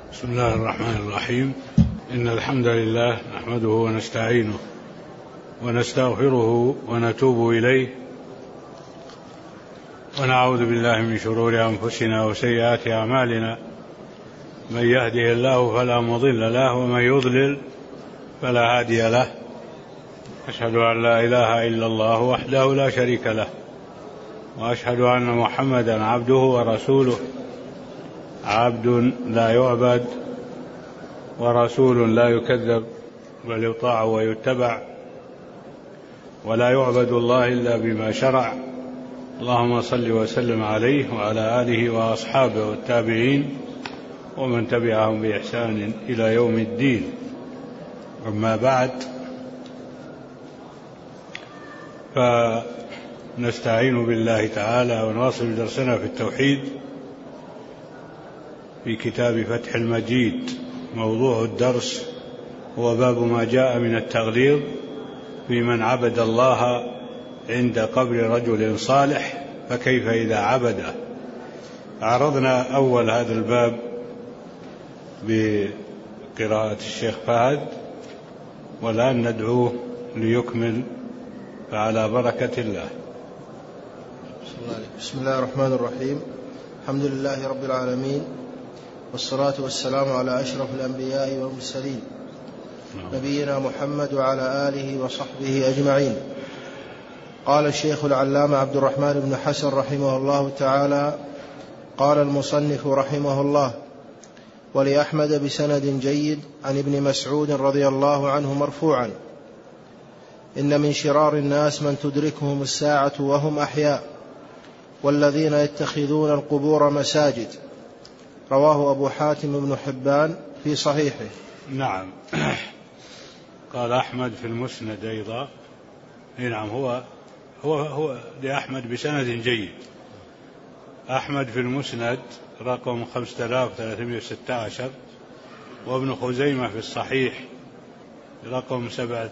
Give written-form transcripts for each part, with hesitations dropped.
بسم الله الرحمن الرحيم. إن الحمد لله نحمده ونستعينه ونستغفره ونتوب إليه ونعوذ بالله من شرور أنفسنا وسيئات أعمالنا. من يهده الله فلا مضل له ومن يضلل فلا هادي له. أشهد أن لا إله إلا الله وحده لا شريك له، وأشهد أن محمدا عبده ورسوله، عبد لا يعبد ورسول لا يكذب، بل يطاع ويتبع، ولا يعبد الله إلا بما شرع. اللهم صل وسلم عليه وعلى آله وأصحابه والتابعين ومن تبعهم بإحسان إلى يوم الدين. أما بعد، فنستعين بالله تعالى ونواصل درسنا في التوحيد في كتاب فتح المجيد. موضوع الدرس هو باب ما جاء من التغليظ في من عبد الله عند قبر رجل صالح، فكيف إذا عبده. عرضنا أول هذا الباب بقراءة الشيخ فهد، والآن ندعوه ليكمل، فعلى بركة الله. بسم الله الرحمن الرحيم. الحمد لله رب العالمين، والصلاة والسلام على أشرف الأنبياء والمرسلين، نبينا محمد وعلى آله وصحبه أجمعين. قال الشيخ العلامة عبد الرحمن بن حسن رحمه الله تعالى: قال المصنف رحمه الله: ولأحمد بسند جيد عن ابن مسعود رضي الله عنه مرفوعا: إن من شرار الناس من تدركهم الساعة وهم أحياء، والذين يتخذون القبور مساجد. رواه أبو حاتم بن حبان في صحيحه. نعم. قال أحمد في المسند أيضا. نعم، هو لأحمد بسند جيد. أحمد في المسند رقم 5316، وابن خزيمة في الصحيح رقم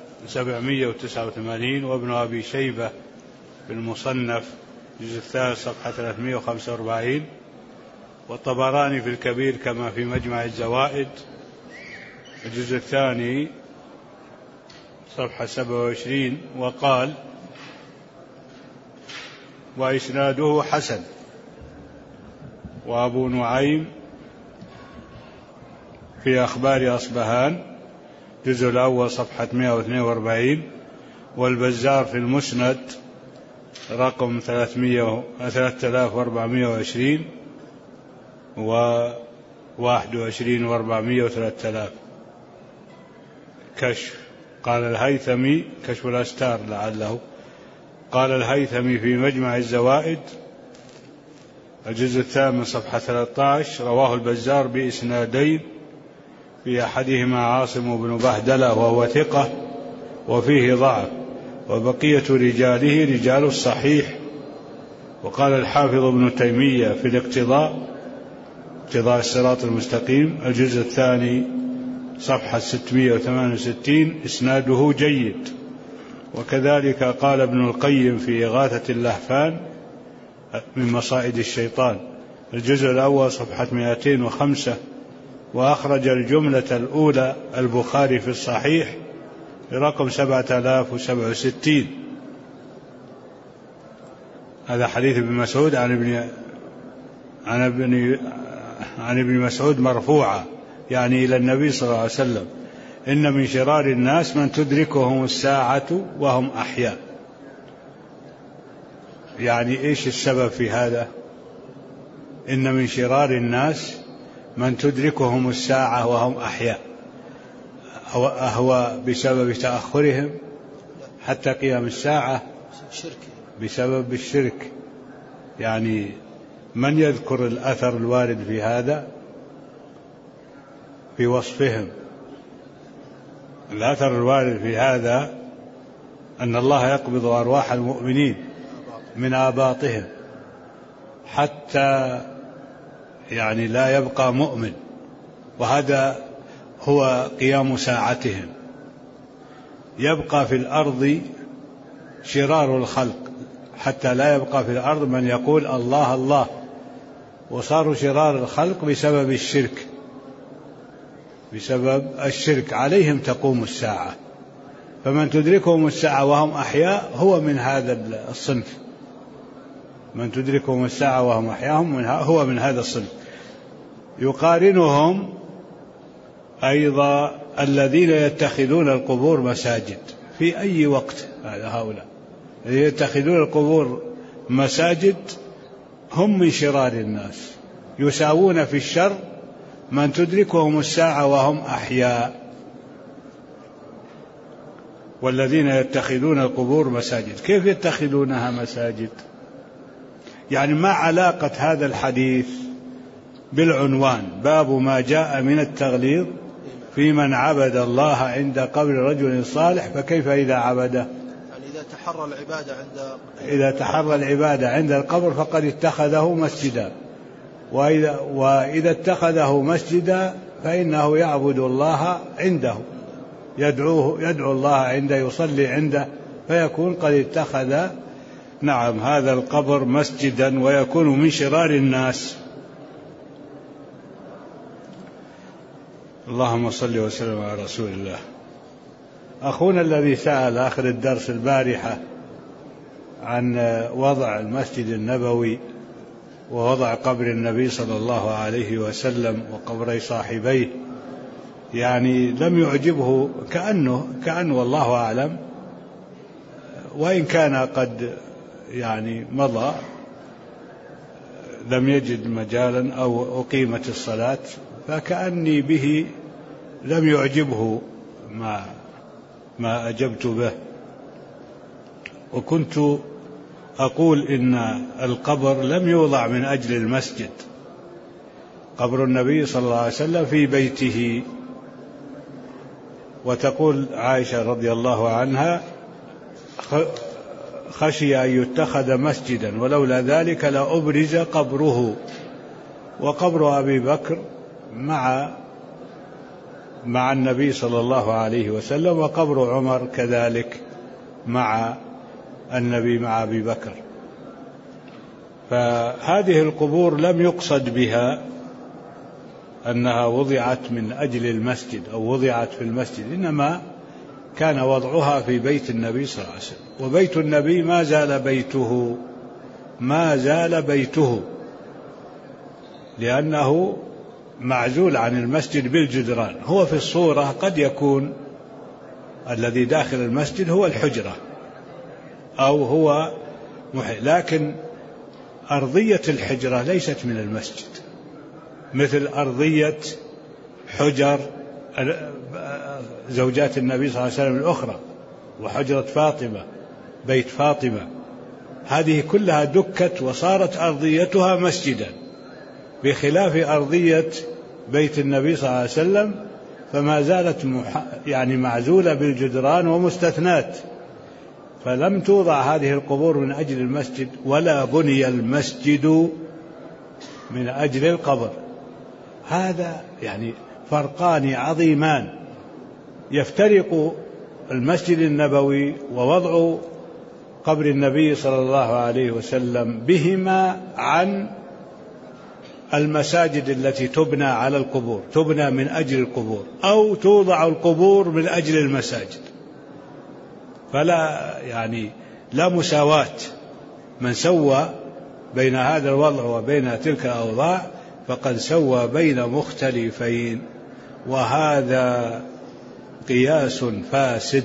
789، وابن أبي شيبة في المصنف الجزء الثالث صفحة 345، والطبراني في الكبير كما في مجمع الزوائد الجزء الثاني صفحة 27. وقال: وإسناده حسن. وأبو نعيم في أخبار أصبهان الجزء الأول صفحة 142، والبزار في المسند رقم 3420 و21 و400 و3000. كشف. قال الهيثمي كشف الأستار لعله. قال الهيثمي في مجمع الزوائد الجزء الثامن صفحة 13: رواه البزار بإسنادين، في أحدهما عاصم بن بهدلة وهو ثقة وفيه ضعف، وبقية رجاله رجال الصحيح. وقال الحافظ ابن تيمية في الاقتضاء، اقتضاء الصراط المستقيم الجزء الثاني صفحة 668: إسناده جيد. وكذلك قال ابن القيم في إغاثة اللهفان من مصائد الشيطان الجزء الأول صفحة 205. وأخرج الجملة الأولى البخاري في الصحيح برقم 7067. هذا حديث ابن مسعود عن ابن مسعود مرفوعا، يعني إلى النبي صلى الله عليه وسلم: إن من شرار الناس من تدركهم الساعة وهم أحياء. يعني إيش السبب في هذا؟ إن من شرار الناس من تدركهم الساعة وهم أحياء. أهو بسبب تأخرهم حتى قيام الساعة؟ بسبب الشرك. يعني من يذكر الأثر الوارد في هذا في وصفهم؟ الأثر الوارد في هذا أن الله يقبض أرواح المؤمنين من آباطهم حتى يعني لا يبقى مؤمن، وهذا هو قيام ساعتهم. يبقى في الأرض شرار الخلق حتى لا يبقى في الأرض من يقول الله الله، وصاروا شرار الخلق بسبب الشرك. بسبب الشرك عليهم تقوم الساعة. فمن تدركهم الساعة وهم أحياء هو من هذا الصنف، من تدركهم الساعة وهم أحياء هو من هذا الصنف. يقارنهم أيضا الذين يتخذون القبور مساجد في أي وقت. هؤلاء الذين يتخذون القبور مساجد هم من شرار الناس، يساوون في الشر من تدركهم الساعة وهم أحياء. والذين يتخذون القبور مساجد، كيف يتخذونها مساجد؟ يعني ما علاقة هذا الحديث بالعنوان باب ما جاء من التغليظ في من عبد الله عند قبر رجل صالح فكيف إذا عبده؟ يعني إذا تحرى العبادة عند القبر فقد اتخذه مسجدا، وإذا اتخذه مسجدا فإنه يعبد الله عنده، يدعو الله عنده، يصلي عنده، فيكون قد اتخذ هذا القبر مسجدا ويكون من شرار الناس. اللهم صل وسلم على رسول الله. أخونا الذي سأل آخر الدرس البارحة عن وضع المسجد النبوي ووضع قبر النبي صلى الله عليه وسلم وقبر صاحبيه، يعني لم يعجبه كأنه والله أعلم، وإن كان قد مضى لم يجد مجالا أو أقيمت الصلاة، فكأني به لم يعجبه ما أجبت به. وكنت أقول إن القبر لم يوضع من أجل المسجد، قبر النبي صلى الله عليه وسلم في بيته. وتقول عائشة رضي الله عنها خشي أن يتخذ مسجدا ولولا ذلك لأبرز قبره. وقبر أبي بكر مع النبي صلى الله عليه وسلم، وقبر عمر كذلك مع النبي مع أبي بكر. فهذه القبور لم يقصد بها أنها وضعت من أجل المسجد أو وضعت في المسجد، إنما كان وضعها في بيت النبي صلى الله عليه وسلم. وبيت النبي ما زال بيته لأنه معزول عن المسجد بالجدران. هو في الصورة قد يكون الذي داخل المسجد هو الحجرة أو هو لكن أرضية الحجرة ليست من المسجد، مثل أرضية حجر زوجات النبي صلى الله عليه وسلم الأخرى، وحجرة فاطمة، بيت فاطمة، هذه كلها دكت وصارت أرضيتها مسجدا، بخلاف أرضية بيت النبي صلى الله عليه وسلم فما زالت معزولة بالجدران ومستثنات. فلم توضع هذه القبور من أجل المسجد، ولا بني المسجد من أجل القبر. هذا فرقان عظيمان. يفترق المسجد النبوي ووضع قبر النبي صلى الله عليه وسلم بهما عن المساجد التي تبنى على القبور، تبنى من أجل القبور، أو توضع القبور من أجل المساجد. فلا لا مساواة. من سوى بين هذا الوضع وبين تلك الأوضاع فقد سوى بين مختلفين، وهذا قياس فاسد.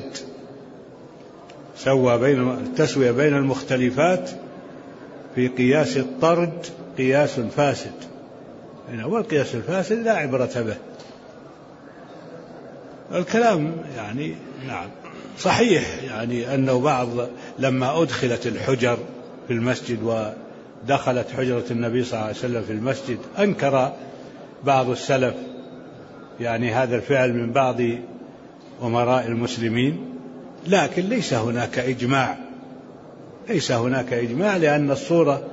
التسوية بين المختلفات في قياس الطرد قياس فاسد، والقياس الفاسد لا عبرة به. الكلام نعم صحيح، أنه بعض لما أدخلت الحجر في المسجد ودخلت حجرة النبي صلى الله عليه وسلم في المسجد أنكر بعض السلف هذا الفعل من بعض أمراء المسلمين، لكن ليس هناك إجماع، لأن الصورة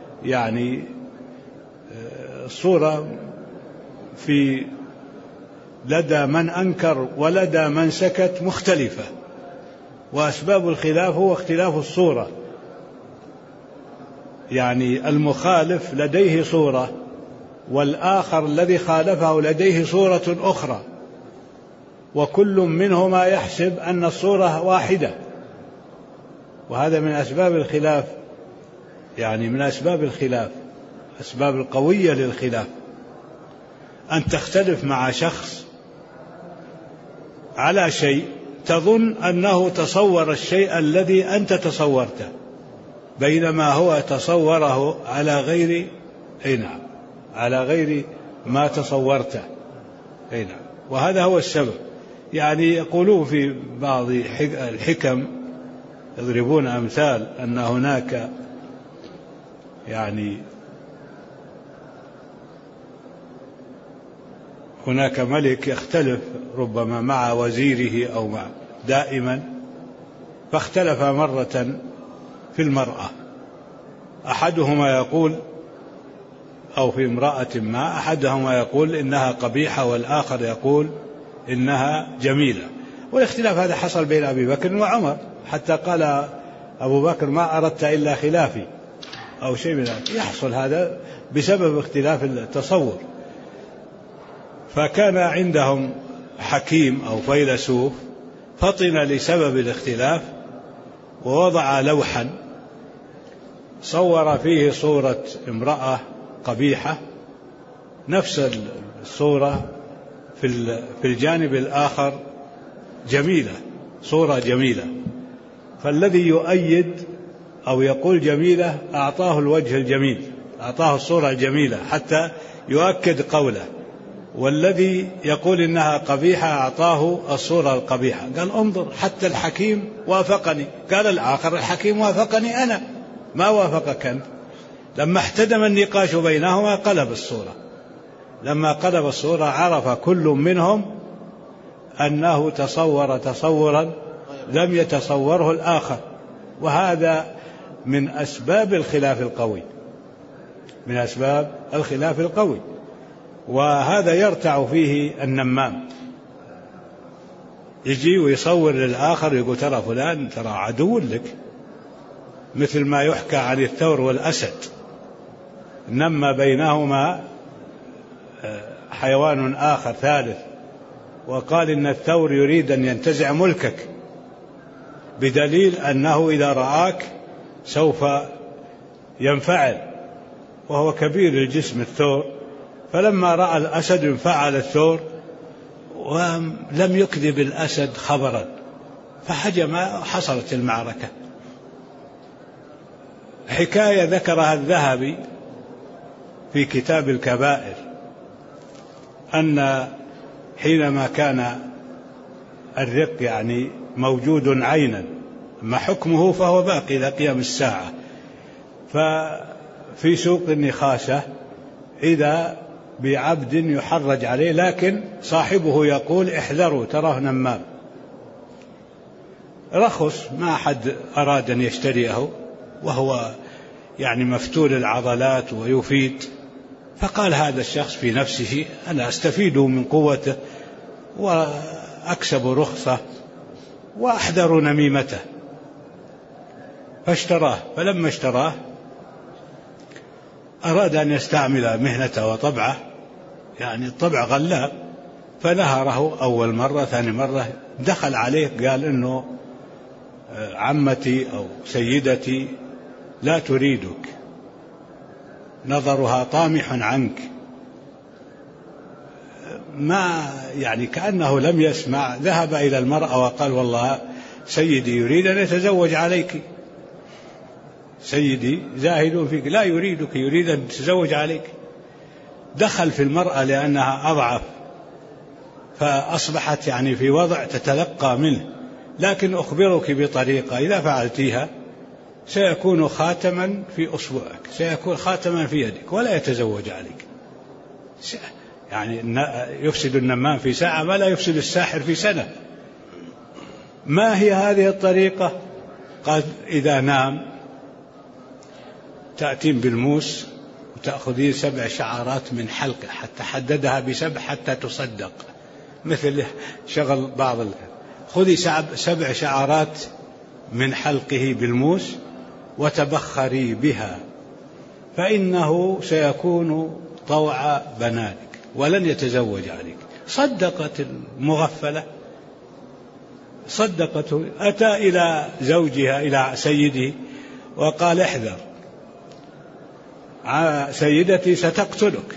الصورة في لدى من أنكر ولدى من سكت مختلفة، وأسباب الخلاف هو اختلاف الصورة. المخالف لديه صورة، والآخر الذي خالفه لديه صورة أخرى، وكل منهما يحسب أن الصورة واحدة. وهذا من أسباب الخلاف، يعني من أسباب الخلاف، أسباب القوية للخلاف، أن تختلف مع شخص على شيء تظن أنه تصور الشيء الذي أنت تصورته، بينما هو تصوره على غير على غير ما تصورته. وهذا هو السبب. يعني يقولون في بعض الحكم، يضربون أمثال أن هناك هناك ملك يختلف ربما مع وزيره أو مع دائما، فاختلف مرة في المرأة، أحدهما يقول، أو في امرأة ما، أحدهما يقول إنها قبيحة والآخر يقول إنها جميلة. والاختلاف هذا حصل بين أبي بكر وعمر، حتى قال أبو بكر ما أردت إلا خلافي أو شيء من هذا. يحصل هذا بسبب اختلاف التصور. فكان عندهم حكيم أو فيلسوف فطن لسبب الاختلاف، ووضع لوحا صور فيه صورة امرأة قبيحة، نفس الصورة في الجانب الآخر جميلة، صورة جميلة. فالذي يؤيد أو يقول جميلة أعطاه الوجه الجميل، أعطاه الصورة الجميلة حتى يؤكد قوله، والذي يقول إنها قبيحة أعطاه الصورة القبيحة. قال انظر حتى الحكيم وافقني. قال الآخر الحكيم وافقني أنا، ما وافقك أنت. لما احتدم النقاش بينهما قلب الصورة. لما قلب الصورة عرف كل منهم أنه تصور تصورا لم يتصوره الآخر. وهذا من أسباب الخلاف القوي، من أسباب الخلاف القوي. وهذا يرتع فيه النمام، يجي ويصور للآخر يقول ترى فلان ترى عدو لك، مثل ما يحكى عن الثور والأسد، نما بينهما حيوان آخر ثالث وقال إن الثور يريد أن ينتزع ملكك، بدليل أنه إذا رآك سوف ينفعل، وهو كبير الجسم الثور. فلما رأى الأسد انفعل الثور ولم يكذب الأسد خبرا، فهجم، حصلت المعركة. حكاية ذكرها الذهبي في كتاب الكبائر، أن حينما كان الرق يعني موجود عينا، ما حكمه فهو باقي إلى قيام الساعة، ففي سوق النخاسة إذا بعبد يحرج عليه، لكن صاحبه يقول احذروا تراه نمام، رخص، ما أحد أراد أن يشتريه، وهو يعني مفتول العضلات ويفيد. فقال هذا الشخص في نفسه أنا أستفيد من قوته وأكسب رخصة وأحذر نميمته، فاشتراه. فلما اشتراه أراد أن يستعمل مهنته وطبعه، يعني الطبع غلاب، فنهره أول مرة، ثاني مرة دخل عليه قال إنه عمتي أو سيدتي لا تريدك، نظرها طامح عنك، ما يعني كأنه لم يسمع. ذهب إلى المرأة وقال والله سيدي يريد أن يتزوج عليك، سيدي زاهد فيك لا يريدك، يريد أن يتزوج عليك. دخل في المرأة لأنها أضعف، فأصبحت يعني في وضع تتلقى منه، لكن أخبرك بطريقة إذا فعلتيها سيكون خاتما في أصبعك، سيكون خاتما في يدك، ولا يتزوج عليك. يعني يفسد النمام في ساعة ما لا يفسد الساحر في سنة. ما هي هذه الطريقة؟ قال إذا نام تأتين بالموس وتأخذين 7 شعرات من حلقه، حتى حددها ب7 حتى تصدق، مثل شغل بعض خذي 7 شعرات من حلقه بالموس وتبخري بها، فإنه سيكون طوع بنانك ولن يتزوج عليك. صدقت المغفلة صدقته. أتى إلى زوجها إلى سيده وقال احذر سيدتي ستقتلك.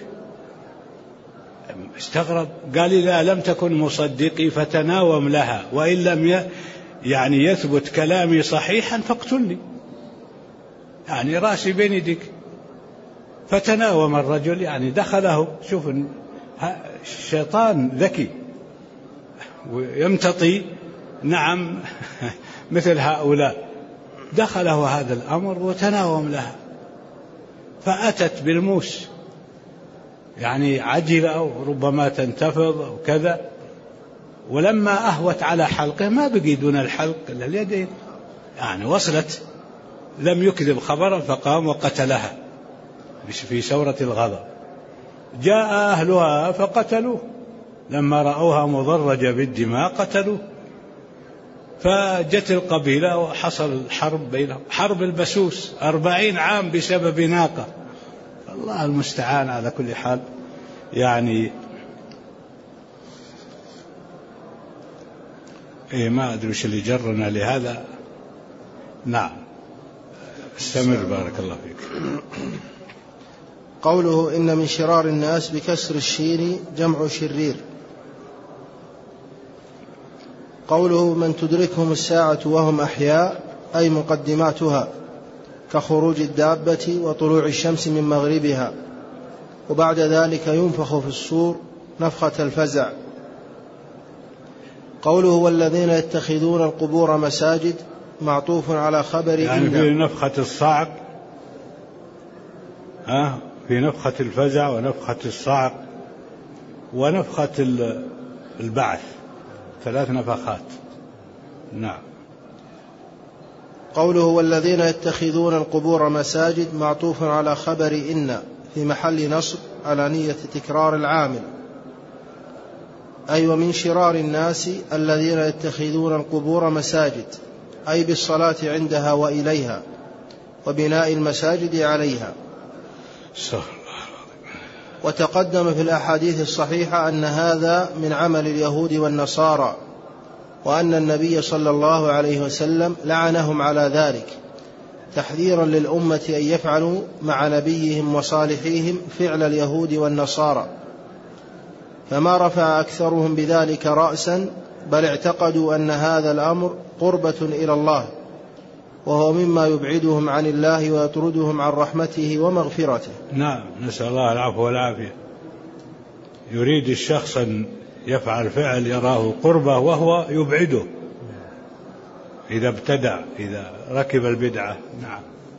استغرب، قال إذا لم تكن مصدقي فتناوم لها، وإن لم يعني يثبت كلامي صحيحا فاقتلني، يعني راسي بين يديك. فتناوم الرجل، يعني دخله. شوف الشيطان ذكي ويمتطي، نعم مثل هؤلاء. دخله هذا الأمر وتناوم لها، فأتت بالموس، يعني عجلة أو ربما تنتفض أو كذا، ولما أهوت على حلقه ما بقي دون الحلق إلا اليدين، يعني وصلت. لم يكذب خبرا فقام وقتلها في سورة الغضب. جاء أهلها فقتلوه، لما رأوها مضرجة بالدماء قتلوه. فجت القبيلة وحصل الحرب بينهم، حرب البسوس 40 عام بسبب ناقة. الله المستعان. على كل حال يعني ما أدري وش اللي جرنا لهذا. نعم استمر بارك الله فيك. قوله إن من شرار الناس بكسر الشين جمع شرير. قوله من تدركهم الساعة وهم أحياء أي مقدماتها، كخروج الدابة وطلوع الشمس من مغربها، وبعد ذلك ينفخ في الصور نفخة الفزع. قوله والذين يتخذون القبور مساجد معطوف على خبر يعني في نفخة الصعق، في نفخة الفزع ونفخة الصعق ونفخة البعث، 3 نفخات. نعم. قوله والذين يتخذون القبور مساجد معطوف على خبر إن في محل نصب على نية تكرار العامل، أي ومن شرار الناس الذين يتخذون القبور مساجد، أي بالصلاة عندها وإليها وبناء المساجد عليها. وتقدم في الأحاديث الصحيحة أن هذا من عمل اليهود والنصارى، وأن النبي صلى الله عليه وسلم لعنهم على ذلك تحذيرا للأمة أن يفعلوا مع نبيهم وصالحيهم فعل اليهود والنصارى، فما رفع أكثرهم بذلك رأسا، بل اعتقدوا أن هذا الأمر قربة إلى الله، وهو مما يبعدهم عن الله ويطردهم عن رحمته ومغفرته. نعم نسأل الله العفو والعافية. يريد الشخص أن يفعل فعل يراه قربة وهو يبعده إذا ابتدع، إذا ركب البدعة. نعم.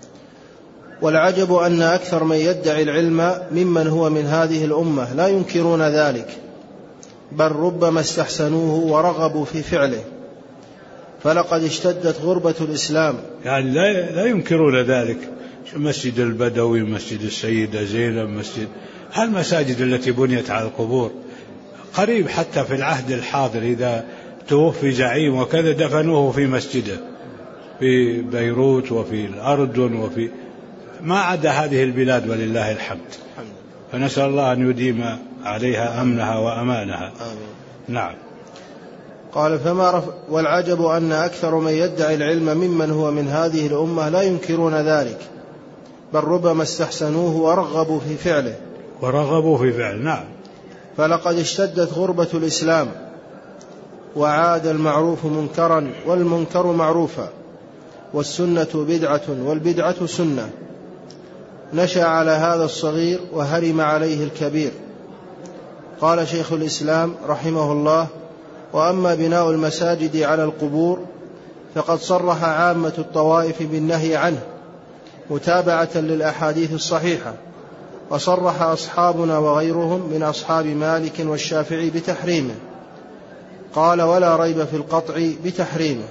والعجب أن أكثر من يدعي العلم ممن هو من هذه الأمة لا ينكرون ذلك، بل ربما استحسنوه ورغبوا في فعله، فلقد اشتدت غربة الإسلام. يعني لا ينكرون ذلك. مسجد البدوي، مسجد السيدة زينب، مسجد هالمساجد التي بنيت على القبور قريب، حتى في العهد الحاضر إذا توفي زعيم وكذا دفنوه في مسجده في بيروت وفي الأردن وفي ما عدا هذه البلاد ولله الحمد. فنسأل الله أن يديم عليها أمنها وأمانها. آمين. نعم. قال والعجب أن أكثر من يدعي العلم ممن هو من هذه الأمة لا ينكرون ذلك، بل ربما استحسنوه ورغبوا في فعله. نعم. فلقد اشتدت غربة الإسلام، وعاد المعروف منكرا والمنكر معروفا، والسنة بدعة والبدعة سنة. نشأ على هذا الصغير وهرم عليه الكبير. قال شيخ الإسلام رحمه الله: وأما بناء المساجد على القبور فقد صرح عامة الطوائف بالنهي عنه متابعة للأحاديث الصحيحة، وصرح أصحابنا وغيرهم من أصحاب مالك والشافعي بتحريمه. قال: ولا ريب في القطع بتحريمه.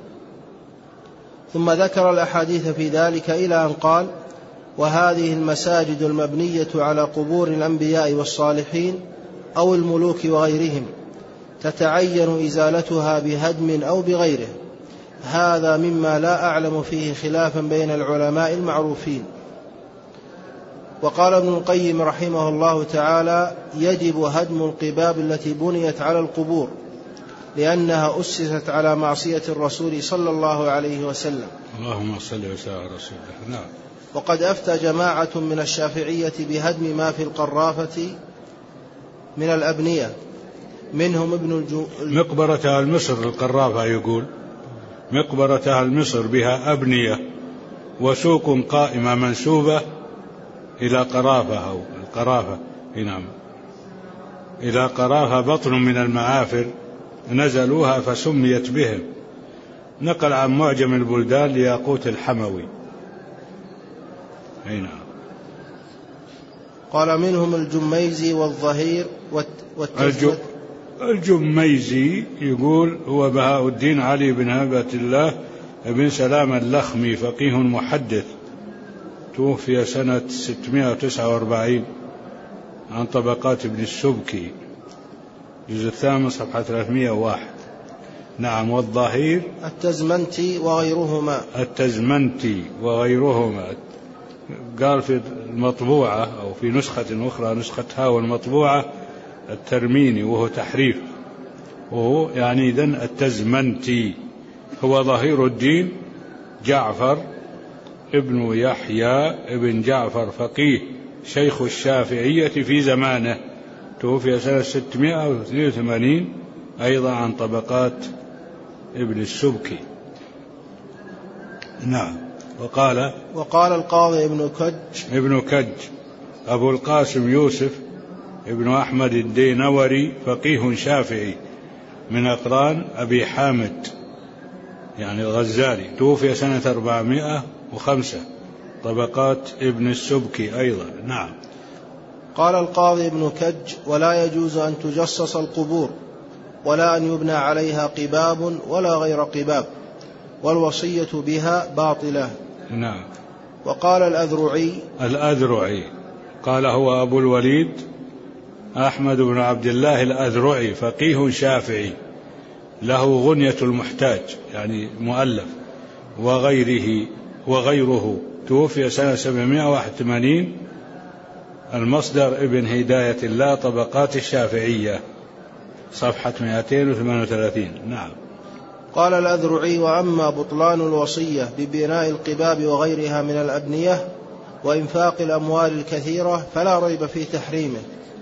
ثم ذكر الأحاديث في ذلك إلى أن قال: وهذه المساجد المبنية على قبور الأنبياء والصالحين أو الملوك وغيرهم تتعين إزالتها بهدم أو بغيره. هذا مما لا أعلم فيه خلافا بين العلماء المعروفين. وقال ابن القيم رحمه الله تعالى: يجب هدم القباب التي بنيت على القبور، لأنها أسست على معصية الرسول صلى الله عليه وسلم. اللهم صل وسلم على رسول الله. نعم. وقد أفتى جماعة من الشافعية بهدم ما في القرافة من الأبنية، منهم مقبرة أهل مصر القرافة، يقول مقبرة أهل مصر بها أبنية وسوق قائمة منسوبة إلى قرافة أو القرافة، نعم، إلى قرافة بطن من المعافر نزلوها فسميت بهم. نقل عن معجم البلدان لياقوت الحموي. نعم. قال منهم الجميزي والظهير الجميزي يقول هو بهاء الدين علي بن هبة الله بن سلام اللخمي، فقيه محدث، توفي سنة 649 عن طبقات ابن السبكي، جزء الثامن صفحة 301. نعم. والظهير التزمنتي وغيرهما قال في المطبوعة أو في نسخة أخرى، نسخة هاو المطبوعة، الترميني، وهو تحريف، وهو يعني إذن التزمنتي هو ظهير الدين جعفر ابن يحيى ابن جعفر، فقيه شيخ الشافعية في زمانه، توفي سنة 682 أيضا عن طبقات ابن السبكي. نعم. وقال القاضي ابن كج أبو القاسم يوسف ابن أحمد الدينوري، فقيه شافعي من أقران أبي حامد يعني الغزالي، توفي سنة 405 طبقات ابن السبكي أيضا. نعم. قال القاضي ابن كج: ولا يجوز أن تجصص القبور ولا أن يبنى عليها قباب ولا غير قباب، والوصية بها باطلة. نعم. وقال الأذرعي قال هو أبو الوليد أحمد بن عبد الله الأذرعي، فقيه شافعي، له غنية المحتاج يعني مؤلف، وغيره، توفي سنة 781. المصدر ابن هداية الله طبقات الشافعية صفحة 238. نعم. قال الأذرعي: وأما بطلان الوصية ببناء القباب وغيرها من الأبنية وإنفاق الأموال الكثيرة فلا ريب في تحريمه.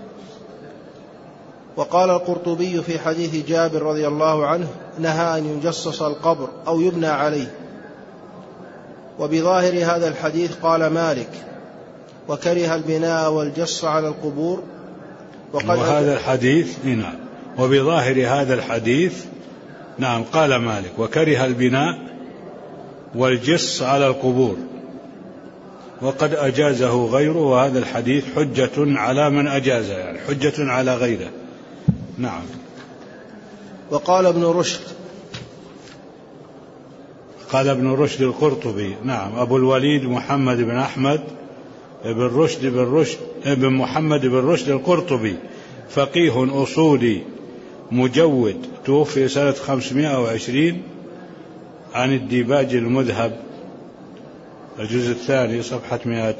وقال القرطبي في حديث جابر رضي الله عنه: نهى أن يجصص القبر أو يبنى عليه. وبظاهر هذا الحديث قال مالك: وكره البناء والجص على القبور. وهذا الحديث نعم. وبظاهر هذا الحديث نعم قال مالك: وكره البناء والجص على القبور، وقد أجازه غيره، وهذا الحديث حجة على من أجازه، يعني حجة على غيره. نعم. وقال ابن رشد القرطبي، نعم، أبو الوليد محمد بن أحمد بن محمد بن رشد القرطبي، فقيه أصولي مجود، توفي سنة 520 عن الديباج المذهب، الجزء الثاني صفحة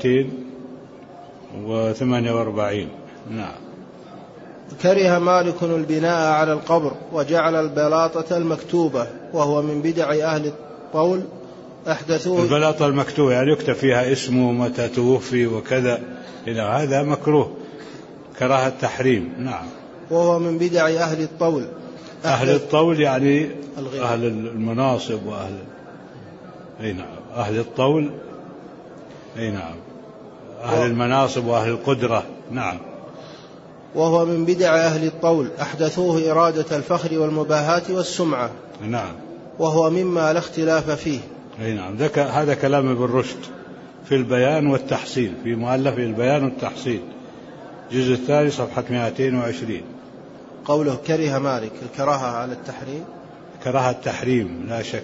248. نعم. كره مالك البناء على القبر وجعل البلاطة المكتوبة، وهو من بدع أهل الطول أحدثوه. البلاطة المكتوبة يعني يكتب فيها اسمه متى توفي وكذا، إلى هذا مكروه كراهة تحريم. نعم. وهو من بدع أهل الطول. أهل الطول يعني أهل المناصب وأهل أهل الطول، نعم، أهل المناصب وأهل القدرة. نعم. وهو من بدع أهل الطول أحدثوه إرادة الفخر والمباهاة والسمعة. نعم. وهو مما لا اختلاف فيه. نعم. هذا كلام ابن رشد في البيان والتحصيل، في مؤلف البيان والتحصيل، الجزء الثاني صفحة 220. قوله كره مالك، الكراهة على التحريم، كراهة التحريم لا شك.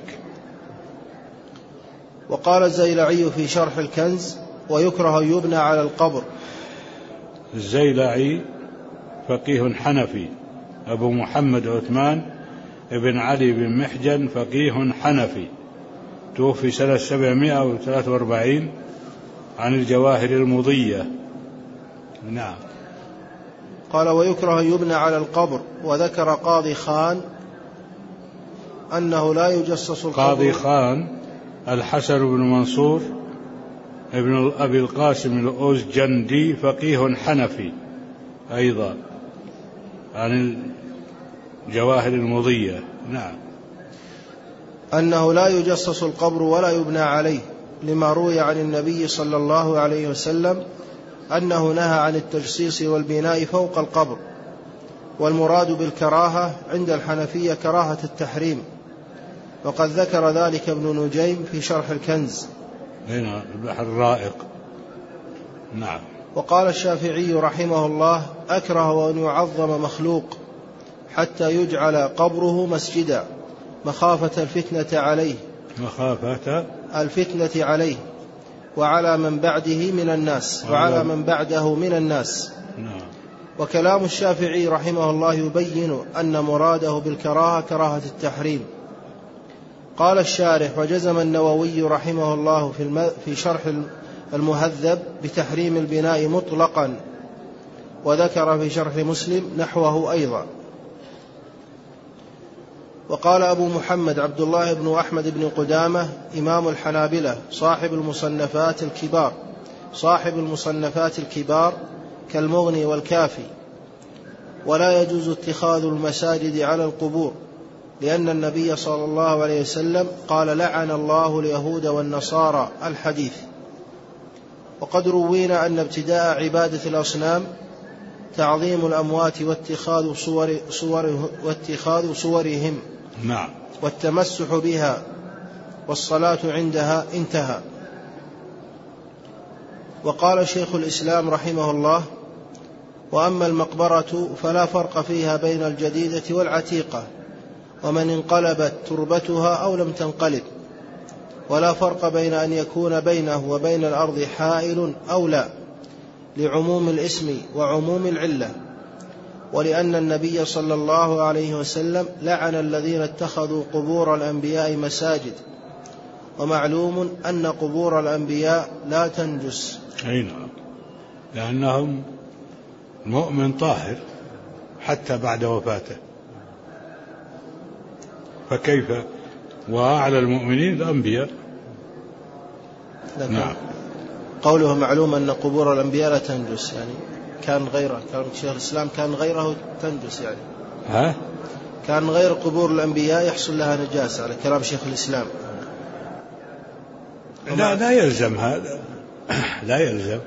وقال الزيلعي في شرح الكنز: ويكره يبنى على القبر. الزيلعي فقيه حنفي، أبو محمد عثمان ابن علي بن محجن، فقيه حنفي، توفي سنة 743 عن الجواهر المضية. نعم. قال: ويكره يبنى على القبر. وذكر قاضي خان أنه لا يجصص القبر. قاضي خان الحسن بن منصور ابن أبي القاسم الأوزجندي فقيه حنفي أيضا عن الجواهر المضية. نعم. أنه لا يجصص القبر ولا يبنى عليه، لما روي عن النبي صلى الله عليه وسلم أنه نهى عن التجصيص والبناء فوق القبر، والمراد بالكراهة عند الحنفية كراهة التحريم، وقد ذكر ذلك ابن نجيم في شرح الكنز. هنا البحر الرائق. نعم. وقال الشافعي رحمه الله: أكره أن يعظم مخلوق حتى يجعل قبره مسجدا مخافة الفتنة عليه، مخافة الفتنة عليه وعلى من بعده من الناس، وعلى من بعده من الناس. نعم. وكلام الشافعي رحمه الله يبين أن مراده بالكراهة كراهة التحريم. قال الشارح: وجزم النووي رحمه الله في شرح المهذب بتحريم البناء مطلقا، وذكر في شرح مسلم نحوه أيضا. وقال أبو محمد عبد الله بن أحمد بن قدامة إمام الحنابلة صاحب المصنفات الكبار كالمغني والكافي: ولا يجوز اتخاذ المساجد على القبور، لأن النبي صلى الله عليه وسلم قال: لعن الله اليهود والنصارى، الحديث. وقد روينا أن ابتداء عبادة الأصنام تعظيم الأموات واتخاذ صورهم. نعم. والتمسح بها والصلاة عندها انتهى. وقال شيخ الإسلام رحمه الله: وأما المقبرة فلا فرق فيها بين الجديدة والعتيقة، ومن انقلبت تربتها أو لم تنقلب، ولا فرق بين أن يكون بينه وبين الأرض حائل أو لا، لعموم الاسم وعموم العلة، ولأن النبي صلى الله عليه وسلم لعن الذين اتخذوا قبور الأنبياء مساجد، ومعلوم أن قبور الأنبياء لا تنجس. نعم، لأنهم مؤمن طاهر حتى بعد وفاته، فكيف وأعلى المؤمنين الأنبياء. نعم. قوله معلوم أن قبور الأنبياء لا تنجس، يعني كان شيخ الإسلام كان غيره تنجس، يعني كان غير قبور الأنبياء يحصل لها نجاسة، على كلام شيخ الإسلام. لا يلزم هذا، لا يلزم،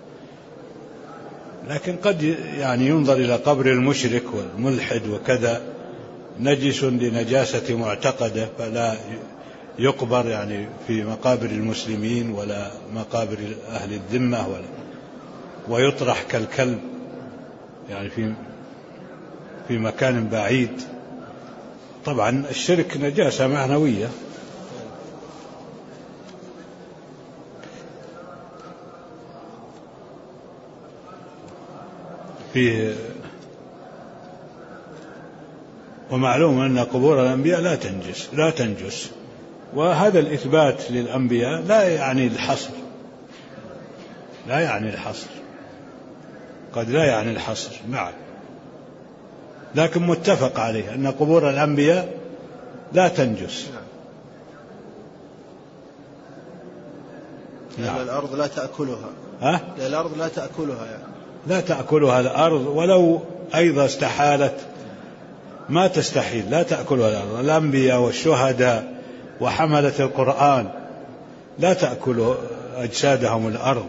لكن قد يعني ينظر إلى قبر المشرك والملحد وكذا نجس لنجاسة معتقدة، فلا يقبر يعني في مقابر المسلمين ولا مقابر أهل الذمة، ويطرح كالكلب يعني في مكان بعيد. طبعا الشرك نجاسة معنوية. فيه ومعلوم أن قبور الأنبياء لا تنجس، وهذا الإثبات للأنبياء لا يعني الحصر، قد لا يعني الحصر. نعم، لكن متفق عليه أن قبور الأنبياء لا تنجس. لأن الأرض لا تأكلها. الأرض لا تأكلها، يعني لا تأكلها الأرض، ولو أيضا استحالت ما تستحيل، لا تأكلها الأرض. الأنبياء والشهداء وحملة القرآن لا تأكل أجسادهم الأرض،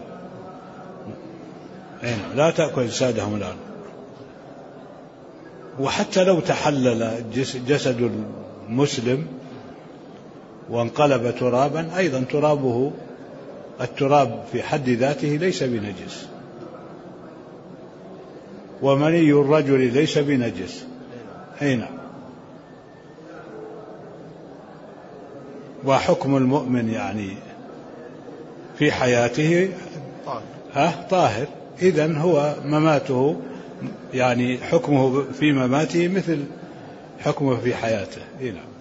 لا تأكل أجسادهم الأرض. وحتى لو تحلل جسد المسلم وانقلب ترابا، أيضا التراب في حد ذاته ليس بنجس، ومني الرجل ليس بنجس. نعم. وحكم المؤمن يعني في حياته طاهر، إذن هو مماته يعني حكمه في مماته مثل حكمه في حياته. نعم.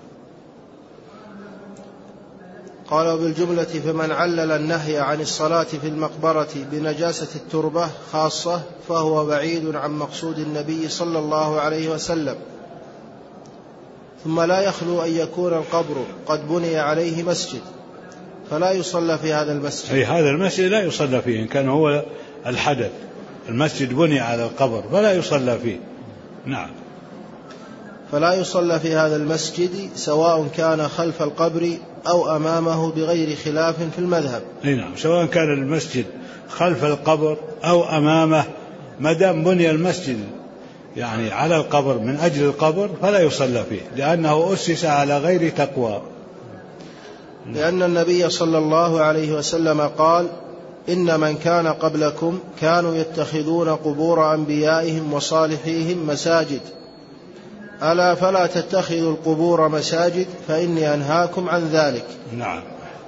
قال: بالجملة فمن علل النهي عن الصلاة في المقبرة بنجاسة التربة خاصة فهو بعيد عن مقصود النبي صلى الله عليه وسلم، ثم لا يخلو أن يكون القبر قد بني عليه مسجد فلا يصلى في هذا المسجد. أي هذا المسجد لا يصلى فيه إن كان هو الحدث، المسجد بني على القبر فلا يصلى فيه. نعم. فلا يصلى في هذا المسجد سواء كان خلف القبر أو أمامه بغير خلاف في المذهب. نعم، سواء كان المسجد خلف القبر أو أمامه، ما دام بني المسجد يعني على القبر من أجل القبر فلا يصلى فيه، لأنه أسس على غير تقوى. لأن النبي صلى الله عليه وسلم قال: إن من كان قبلكم كانوا يتخذون قبور أنبيائهم وصالحيهم مساجد، ألا فلا تتخذوا القبور مساجد فإني أنهاكم عن ذلك. نعم.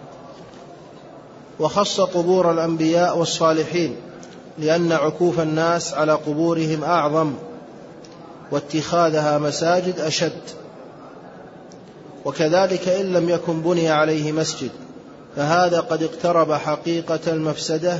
وخص قبور الأنبياء والصالحين لأن عكوف الناس على قبورهم أعظم واتخاذها مساجد أشد. وكذلك إن لم يكن بني عليه مسجد فهذا قد اقترب حقيقة المفسدة،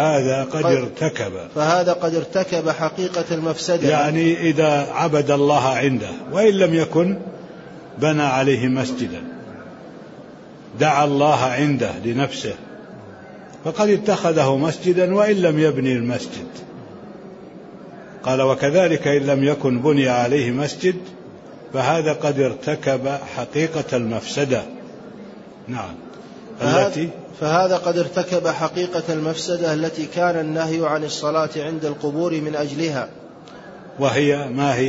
فهذا قد ارتكب حقيقة المفسدة، يعني إذا عبد الله عنده وإن لم يكن بنى عليه مسجدا، دعا الله عنده لنفسه فقد اتخذه مسجدا وإن لم يبني المسجد. قال: وكذلك إن لم يكن بني عليه مسجد فهذا قد ارتكب حقيقة المفسدة. نعم. فهذا قد ارتكب حقيقة المفسدة التي كان النهي عن الصلاة عند القبور من أجلها. وهي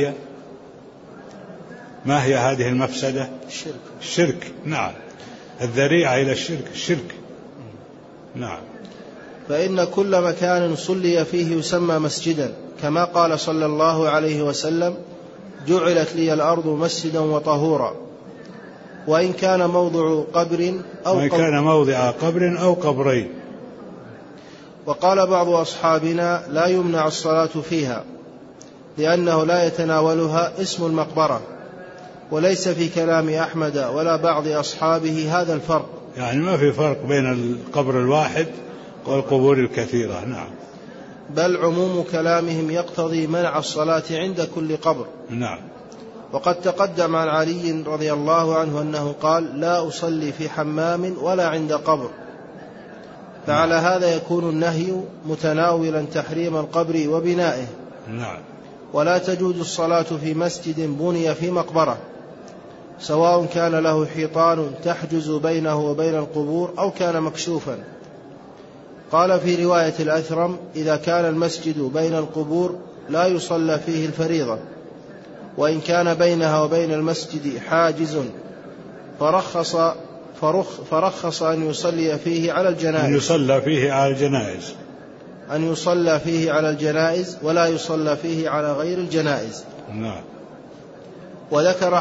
ما هي هذه المفسدة؟ الشرك. نعم، الذريعة إلى الشرك. نعم. فإن كل مكان صلي فيه يسمى مسجدا، كما قال صلى الله عليه وسلم: جعلت لي الأرض مسجدا وطهورا. وإن كان موضع قبر أو قبرين. وقال بعض أصحابنا: لا يمنع الصلاة فيها لأنه لا يتناولها اسم المقبرة. وليس في كلام أحمد ولا بعض أصحابه هذا الفرق، يعني ما في فرق بين القبر الواحد والقبور الكثيرة. نعم. بل عموم كلامهم يقتضي منع الصلاة عند كل قبر. نعم. وقد تقدم عن علي رضي الله عنه أنه قال: لا أصلي في حمام ولا عند قبر. فعلى هذا يكون النهي متناولا تحريم القبر وبنائه. نعم. ولا تجوز الصلاة في مسجد بني في مقبرة، سواء كان له حيطان تحجز بينه وبين القبور أو كان مكشوفا. قال في رواية الأثرم: إذا كان المسجد بين القبور لا يصلى فيه الفريضة، وإن كان بينها وبين المسجد حاجز فرخص أن يصلى فيه على الجنائز ولا يصلى فيه على غير الجنائز. نعم. وذكر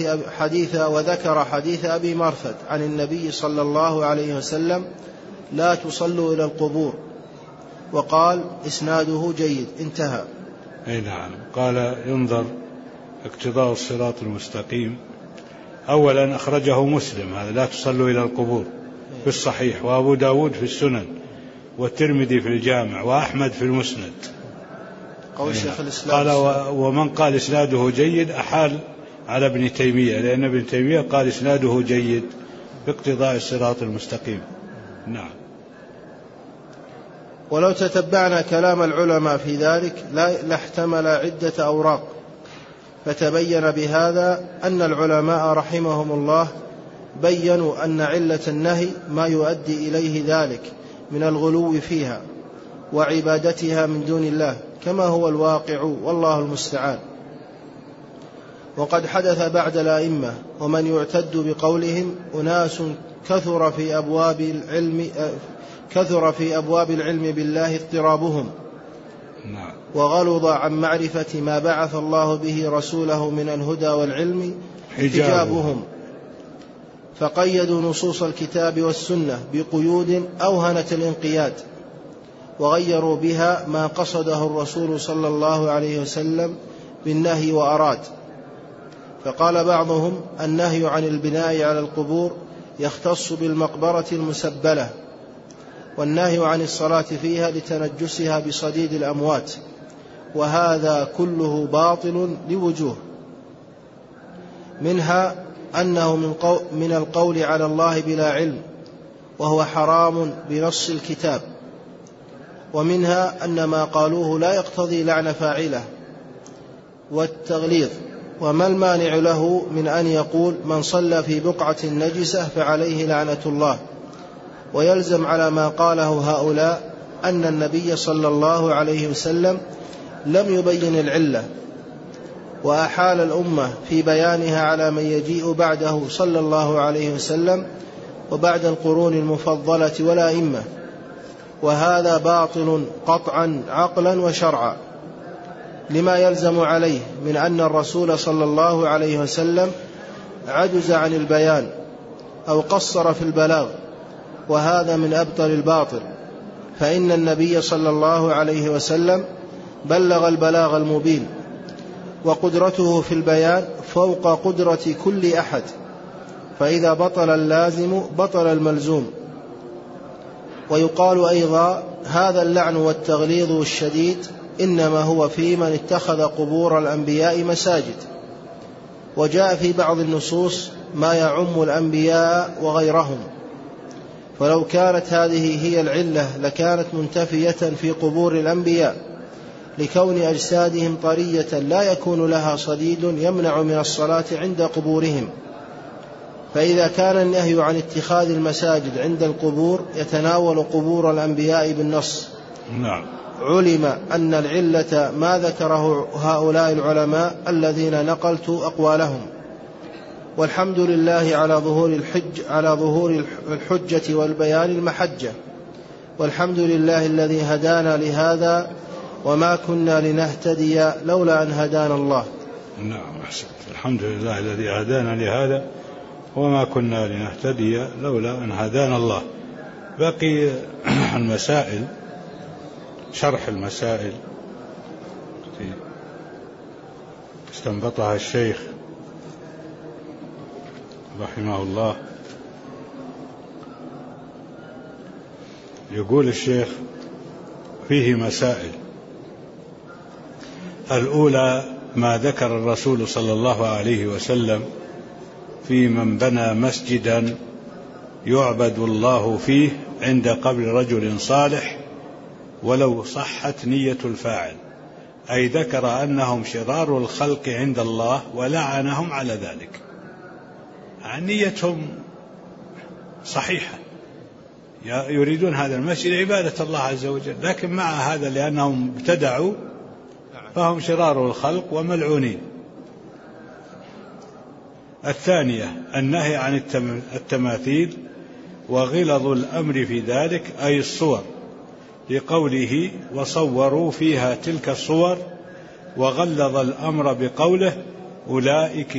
حديث أبي مرثد عن النبي صلى الله عليه وسلم: لا تصلوا إلى القبور، وقال: إسناده جيد. انتهى. أي نعم. قال: ينظر اقتضاء الصراط المستقيم. أولا أخرجه مسلم، هذا لا تصلوا إلى القبور، في الصحيح، وأبو داود في السنن، والترمذي في الجامع، وأحمد في المسند. قال: ومن قال إسناده جيد أحال على ابن تيمية، لأن ابن تيمية قال إسناده جيد باقتضاء الصراط المستقيم. نعم. ولو تتبعنا كلام العلماء في ذلك لاحتمل عدة أوراق، فتبين بهذا أن العلماء رحمهم الله بيّنوا أن علة النهي ما يؤدي إليه ذلك من الغلو فيها وعبادتها من دون الله، كما هو الواقع، والله المستعان. وقد حدث بعد الأئمة ومن يعتد بقولهم أناس كثر في أبواب العلم بالله اضطرابهم، وغلظ عن معرفة ما بعث الله به رسوله من الهدى والعلم حجابهم، فقيدوا نصوص الكتاب والسنة بقيود أوهنت الانقياد، وغيروا بها ما قصده الرسول صلى الله عليه وسلم بالنهي وأراد. فقال بعضهم: النهي عن البناء على القبور يختص بالمقبرة المسبلة، والنهي عن الصلاة فيها لتنجسها بصديد الأموات، وهذا كله باطل لوجوه. منها أنه من القول على الله بلا علم، وهو حرام بنص الكتاب. ومنها أن ما قالوه لا يقتضي لعن فاعله والتغليظ. وما المانع له من أن يقول من صلى في بقعة نجسة فعليه لعنة الله؟ ويلزم على ما قاله هؤلاء أن النبي صلى الله عليه وسلم لم يبين العلة، وأحال الأمة في بيانها على من يجيء بعده صلى الله عليه وسلم وبعد القرون المفضلة والأئمة، وهذا باطل قطعا عقلا وشرعا، لما يلزم عليه من أن الرسول صلى الله عليه وسلم عجز عن البيان أو قصر في البلاغ، وهذا من أبطل الباطل، فإن النبي صلى الله عليه وسلم بلغ البلاغ المبين، وقدرته في البيان فوق قدرة كل أحد، فإذا بطل اللازم بطل الملزوم. ويقال أيضا هذا اللعن والتغليظ الشديد إنما هو في من اتخذ قبور الأنبياء مساجد، وجاء في بعض النصوص ما يعم الأنبياء وغيرهم، فلو كانت هذه هي العلة لكانت منتفية في قبور الأنبياء، لكون أجسادهم طرية لا يكون لها صديد يمنع من الصلاة عند قبورهم. فإذا كان النهي عن اتخاذ المساجد عند القبور يتناول قبور الأنبياء بالنص، علم أن العلة ما ذكره هؤلاء العلماء الذين نقلت أقوالهم. والحمد لله على ظهور الحجة والبيان المحجة، والحمد لله الذي هدانا لهذا وما كنا لنهتدي لولا أن هدانا الله. نعم، الحمد لله الذي هدانا لهذا وما كنا لنهتدي لولا أن هدانا الله. باقي المسائل، شرح المسائل استنبطها الشيخ رحمه الله. يقول الشيخ فيه مسائل. الأولى ما ذكر الرسول صلى الله عليه وسلم في من بنى مسجدا يعبد الله فيه عند قبر رجل صالح ولو صحت نية الفاعل، أي ذكر أنهم شرار الخلق عند الله ولعنهم على ذلك. نيتهم صحيحة، يريدون هذا المسجد عبادة الله عز وجل، لكن مع هذا لأنهم ابتدعوا فهم شرار الخلق وملعونين. الثانية النهي عن التماثيل وغلظ الأمر في ذلك، أي الصور، لقوله وصوروا فيها تلك الصور، وغلظ الأمر بقوله أولئك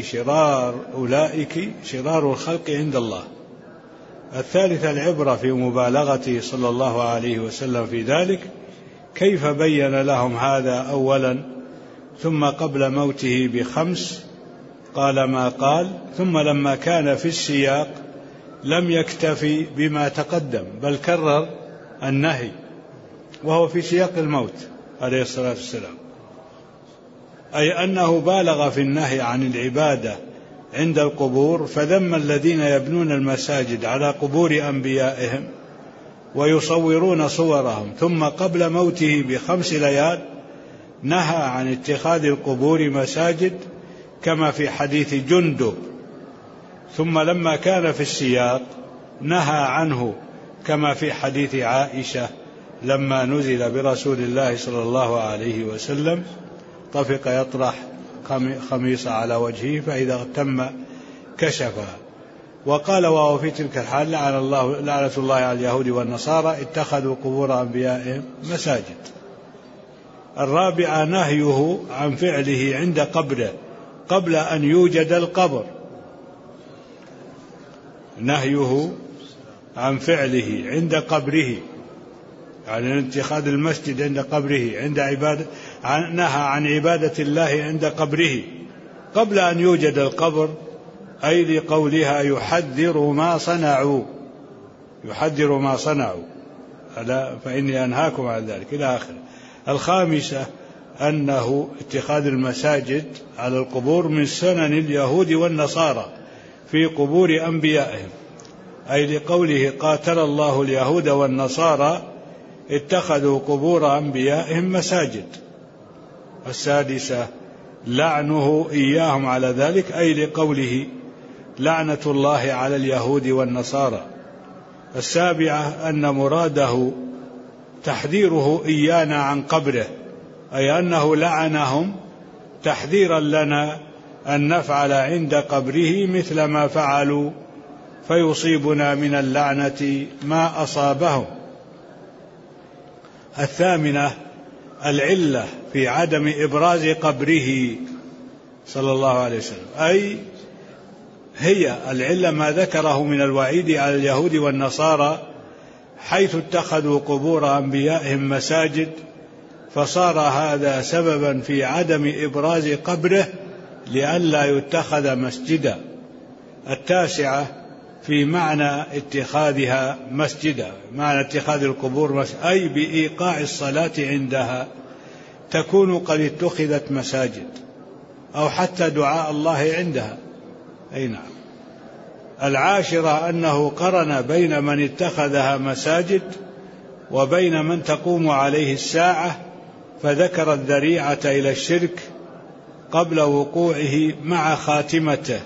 شرار الخلق عند الله. الثالثة العبرة في مبالغته صلى الله عليه وسلم في ذلك، كيف بين لهم هذا أولا ثم قبل موته ب5 قال ما قال، ثم لما كان في السياق لم يكتفي بما تقدم بل كرر النهي وهو في سياق الموت عليه الصلاة والسلام، أي أنه بالغ في النهي عن العبادة عند القبور، فذم الذين يبنون المساجد على قبور أنبيائهم ويصورون صورهم، ثم قبل موته ب5 ليال نهى عن اتخاذ القبور مساجد كما في حديث جندب، ثم لما كان في السياق نهى عنه كما في حديث عائشة لما نزل برسول الله صلى الله عليه وسلم طفق يطرح خميص على وجهه فإذا اغتم كشفها، وقال وهو في تلك الحال لعنة الله على اليهود والنصارى اتخذوا قبور أنبيائهم مساجد. الرابعة نهيه عن فعله عند قبره قبل أن يوجد القبر، نهيه عن فعله عند قبره، يعني اتخاذ المسجد عند قبره، عند عبادة، نهى عن عبادة الله عند قبره قبل أن يوجد القبر، أي لقولها يحذر ما صنعوا ألا فإني أنهاكم عن ذلك إلى آخره. الخامسة أنه اتخاذ المساجد على القبور من سنن اليهود والنصارى في قبور أنبيائهم، أي لقوله قاتل الله اليهود والنصارى اتخذوا قبور أنبيائهم مساجد. السادسة لعنه إياهم على ذلك، أي لقوله لعنة الله على اليهود والنصارى. السابعة أن مراده تحذيره إيانا عن قبره، أي أنه لعنهم تحذيرا لنا أن نفعل عند قبره مثل ما فعلوا فيصيبنا من اللعنة ما أصابهم. الثامنة العلة في عدم إبراز قبره صلى الله عليه وسلم، أي هي العلة ما ذكره من الوعيد على اليهود والنصارى حيث اتخذوا قبور أنبيائهم مساجد، فصار هذا سببا في عدم إبراز قبره لئلا يتخذ مسجدا. التاسعة في معنى اتخاذها مسجدا، معنى اتخاذ القبور مسجدا أي بإيقاع الصلاة عندها تكون قد اتخذت مساجد، أو حتى دعاء الله عندها. أي نعم. العاشرة أنه قرن بين من اتخذها مساجد وبين من تقوم عليه الساعة، فذكر الذريعة إلى الشرك قبل وقوعه مع خاتمته،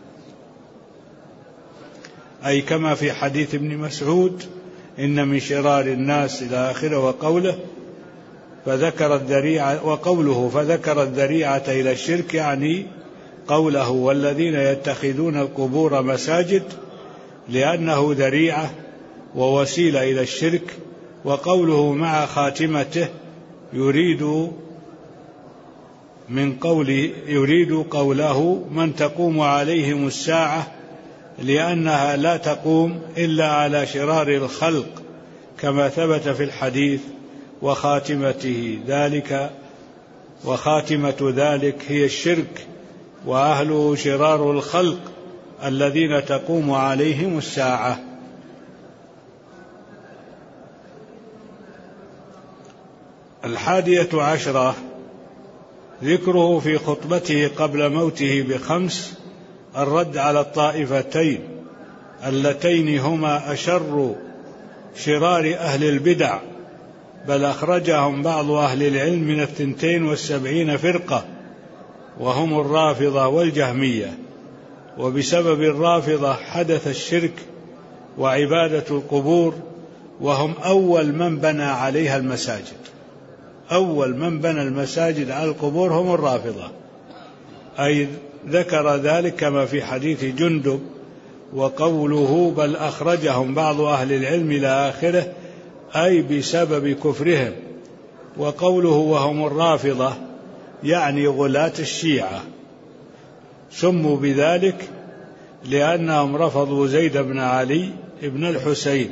أي كما في حديث ابن مسعود إن من شرار الناس إلى آخره، وقوله فذكر الذريعة، وقوله فذكر الذريعة إلى الشرك يعني قوله والذين يتخذون القبور مساجد، لأنه ذريعة ووسيلة إلى الشرك. وقوله مع خاتمته يريد قوله من تقوم عليهم الساعة، لأنها لا تقوم إلا على شرار الخلق كما ثبت في الحديث وخاتمة ذلك هي الشرك وأهله شرار الخلق الذين تقوم عليهم الساعة. الحادية عشرة ذكره في خطبته قبل موته ب5 الرد على الطائفتين اللتين هما أشر شرار أهل البدع، بل أخرجهم بعض أهل العلم من 72 فرقة، وهم الرافضة والجهمية. وبسبب الرافضة حدث الشرك وعبادة القبور، وهم أول من بنى عليها المساجد. أول من بنى المساجد على القبور هم الرافضة، أي ذكر ذلك كما في حديث جندب. وقوله بل أخرجهم بعض أهل العلم إلى آخره أي بسبب كفرهم. وقوله وهم الرافضة يعني غلاة الشيعة، سموا بذلك لأنهم رفضوا زيد بن علي بن الحسين،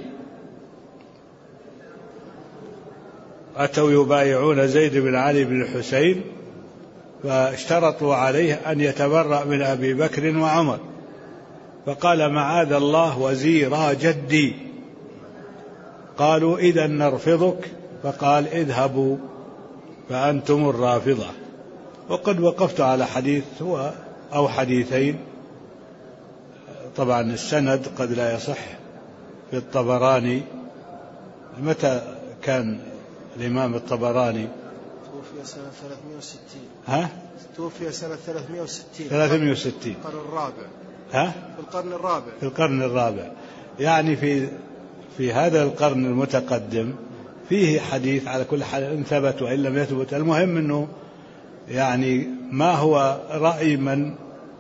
أتوا يبايعون زيد بن علي بن الحسين فاشترطوا عليه أن يتبرأ من أبي بكر وعمر، فقال معاذ الله وزيرا جدي. قالوا إذا نرفضك، فقال اذهبوا فأنتم الرافضة. وقد وقفت على حديث هو أو حديثين، طبعا السند قد لا يصح، في الطبراني. متى كان الإمام الطبراني؟ توفي سنة 360. توفي سنة 360. القرن الرابع. في القرن الرابع. يعني في هذا القرن المتقدم فيه حديث على كل حال، إن ثبت وإن لم يثبت. المهم أنه يعني ما هو رأي من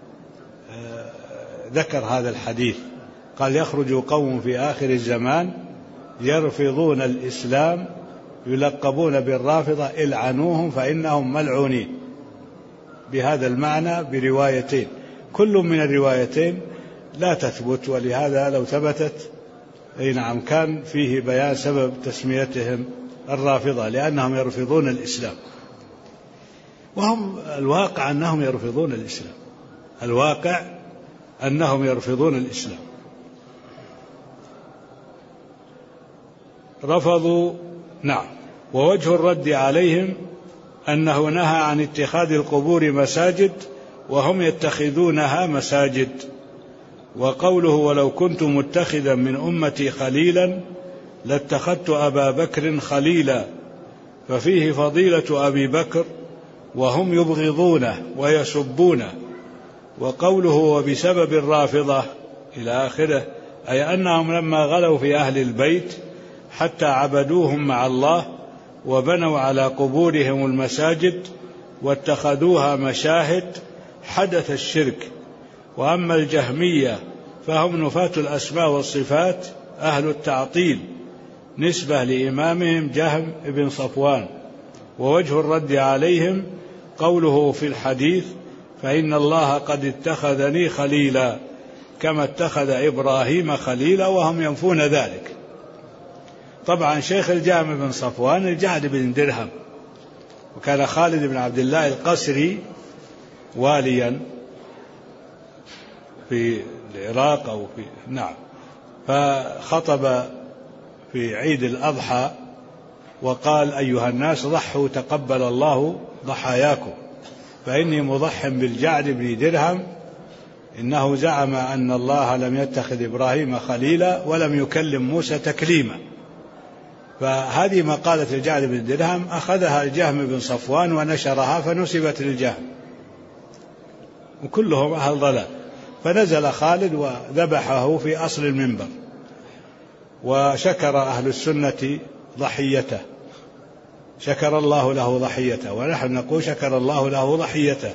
ذكر هذا الحديث. قال يخرج قوم في آخر الزمان يرفضون الإسلام يلقبون بالرافضة العنوهم فإنهم ملعونين، بهذا المعنى بروايتين، كل من الروايتين لا تثبت، ولهذا لو ثبتت أي نعم كان فيه بيان سبب تسميتهم الرافضة، لأنهم يرفضون الإسلام، وهم الواقع أنهم يرفضون الإسلام، الواقع أنهم يرفضون الإسلام. رفضوا. نعم. ووجه الرد عليهم أنه نهى عن اتخاذ القبور مساجد وهم يتخذونها مساجد. وقوله ولو كنت متخذا من أمتي خليلا لاتخذت أبا بكر خليلا، ففيه فضيلة أبي بكر وهم يبغضونه ويسبونه. وقوله وبسبب الرافضة إلى آخره، أي أنهم لما غلوا في أهل البيت حتى عبدوهم مع الله وبنوا على قبورهم المساجد واتخذوها مشاهد حدث الشرك. وأما الجهمية فهم نفاة الأسماء والصفات أهل التعطيل نسبة لإمامهم جهم بن صفوان. ووجه الرد عليهم قوله في الحديث فإن الله قد اتخذني خليلا كما اتخذ إبراهيم خليلا، وهم ينفون ذلك. طبعا شيخ الجهم بن صفوان الجعد بن درهم، وكان خالد بن عبد الله القسري واليا في العراق أو في فخطب في عيد الأضحى وقال أيها الناس ضحوا تقبل الله ضحاياكم، فإني مضح بالجعد بن درهم إنه زعم أن الله لم يتخذ إبراهيم خليلا ولم يكلم موسى تكليما. فهذه مقالة الجعد بن درهم أخذها الجهم بن صفوان ونشرها فنسبت للجهم، وكلهم أهل ضلال. فنزل خالد وذبحه في أصل المنبر، وشكر أهل السنة ضحيته، شكر الله له ضحيته، ونحن نقول شكر الله له ضحيته.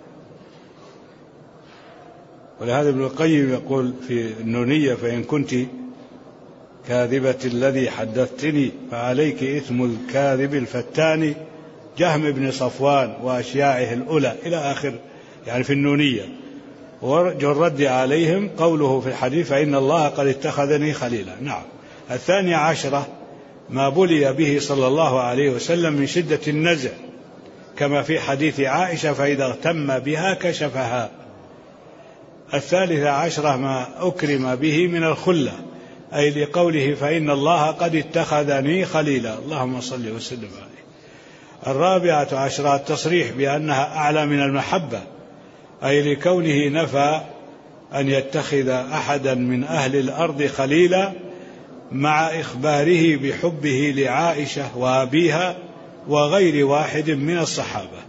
ولهذا ابن القيم يقول في النونية فإن كنت كاذبة الذي حدثتني فعليك إثم الكاذب الفتان جهم بن صفوان وأشياعه الأولى إلى آخر، يعني في النونية. ووجه الرد عليهم قوله في الحديث فإن الله قد اتخذني خليلا. نعم. 12 ما بلي به صلى الله عليه وسلم من شدة النزع كما في حديث عائشة فإذا اغتم بها كشفها. 13 ما أكرم به من الخلة، أي لقوله فإن الله قد اتخذني خليلا، اللهم صل وسلم عليه. 14 التصريح بأنها أعلى من المحبة، أي لكونه نفى أن يتخذ أحدا من أهل الأرض خليلا مع إخباره بحبه لعائشة وأبيها وغير واحد من الصحابة.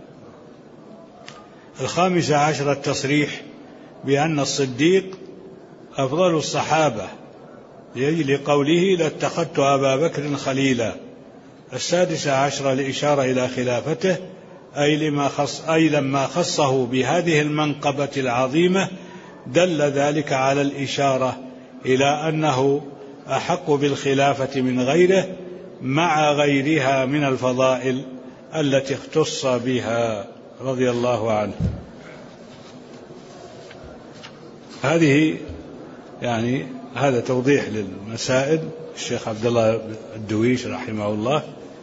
15 التصريح بأن الصديق أفضل الصحابة لقوله لاتخذت أبا بكر خليلا. 16 الإشارة إلى خلافته، أي لما خصه بهذه المنقبة العظيمة دل ذلك على الإشارة إلى أنه أحق بالخلافة من غيره مع غيرها من الفضائل التي اختص بها رضي الله عنه. هذه يعني هذا توضيح للمسائل الشيخ عبد الله الدويش رحمه الله.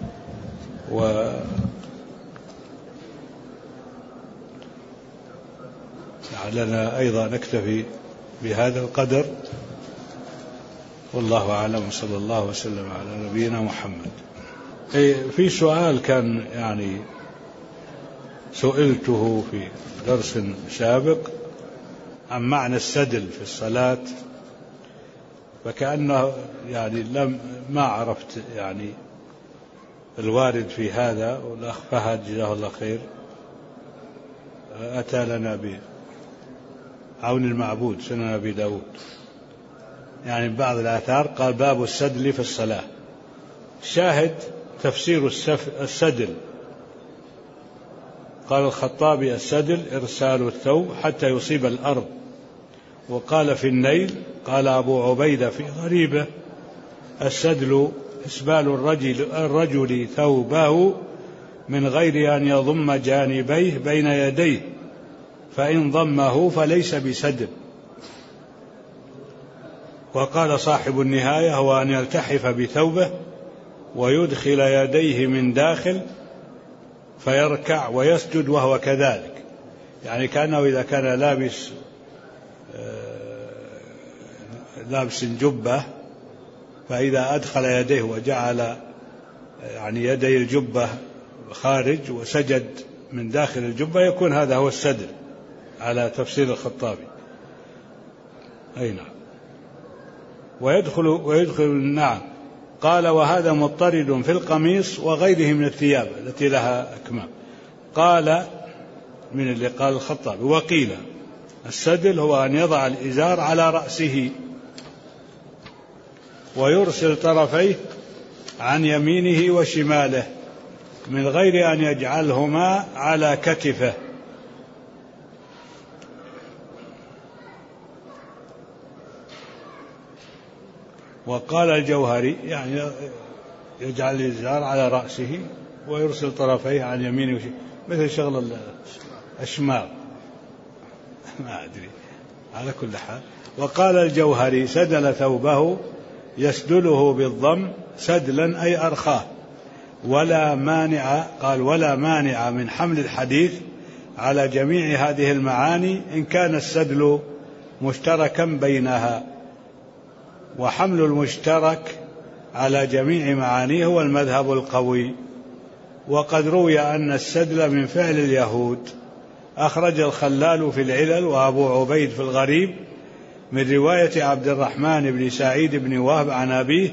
ولعلنا أيضا نكتفي بهذا القدر، والله أعلم، صلى الله وسلم على نبينا محمد. في سؤال كان يعني سئلته في درس سابق عن معنى السدل في الصلاة، فكأنه يعني ما عرفت يعني الوارد في هذا، والأخ فهد جزاه الله خير أتى لنا بعون المعبود سنن أبي داود يعني بعض الآثار قال باب السدل في الصلاة. شاهد تفسير السدل قال الخطابي السدل إرسال الثوب حتى يصيب الأرض. وقال في النيل قال أبو عبيدة في غريبة السدل إسبال الرجل ثوبه من غير أن يضم جانبيه بين يديه، فإن ضمه فليس بسدل. وقال صاحب النهاية هو أن يلتحف بثوبه ويدخل يديه من داخل فيركع ويسجد وهو كذلك، يعني كأنه إذا كان لابس جبة فإذا أدخل يديه وجعل يعني يدي الجبة خارج وسجد من داخل الجبة يكون هذا هو السدل على تفسير الخطابي. أي نعم. ويدخل نعم. قال وهذا مضطرد في القميص وغيره من الثياب التي لها أكمام. قال من اللي قال الخطابي. وقيل السدل هو أن يضع الإزار على رأسه ويرسل طرفيه عن يمينه وشماله من غير أن يجعلهما على كتفه. وقال الجوهري يعني يجعل الإزار على رأسه ويرسل طرفيه عن يمينه وشماله مثل شغل الأشماغ ما أدري على كل حال. وقال الجوهري سدل ثوبه يسدله بالضم سدلا أي أرخاه ولا مانع. قال ولا مانع من حمل الحديث على جميع هذه المعاني إن كان السدل مشتركا بينها. وحمل المشترك على جميع معانيه هو المذهب القوي. وقد روي أن السدل من فعل اليهود. أخرج الخلال في العلل وأبو عبيد في الغريب من رواية عبد الرحمن بن سعيد بن وهب عن أبيه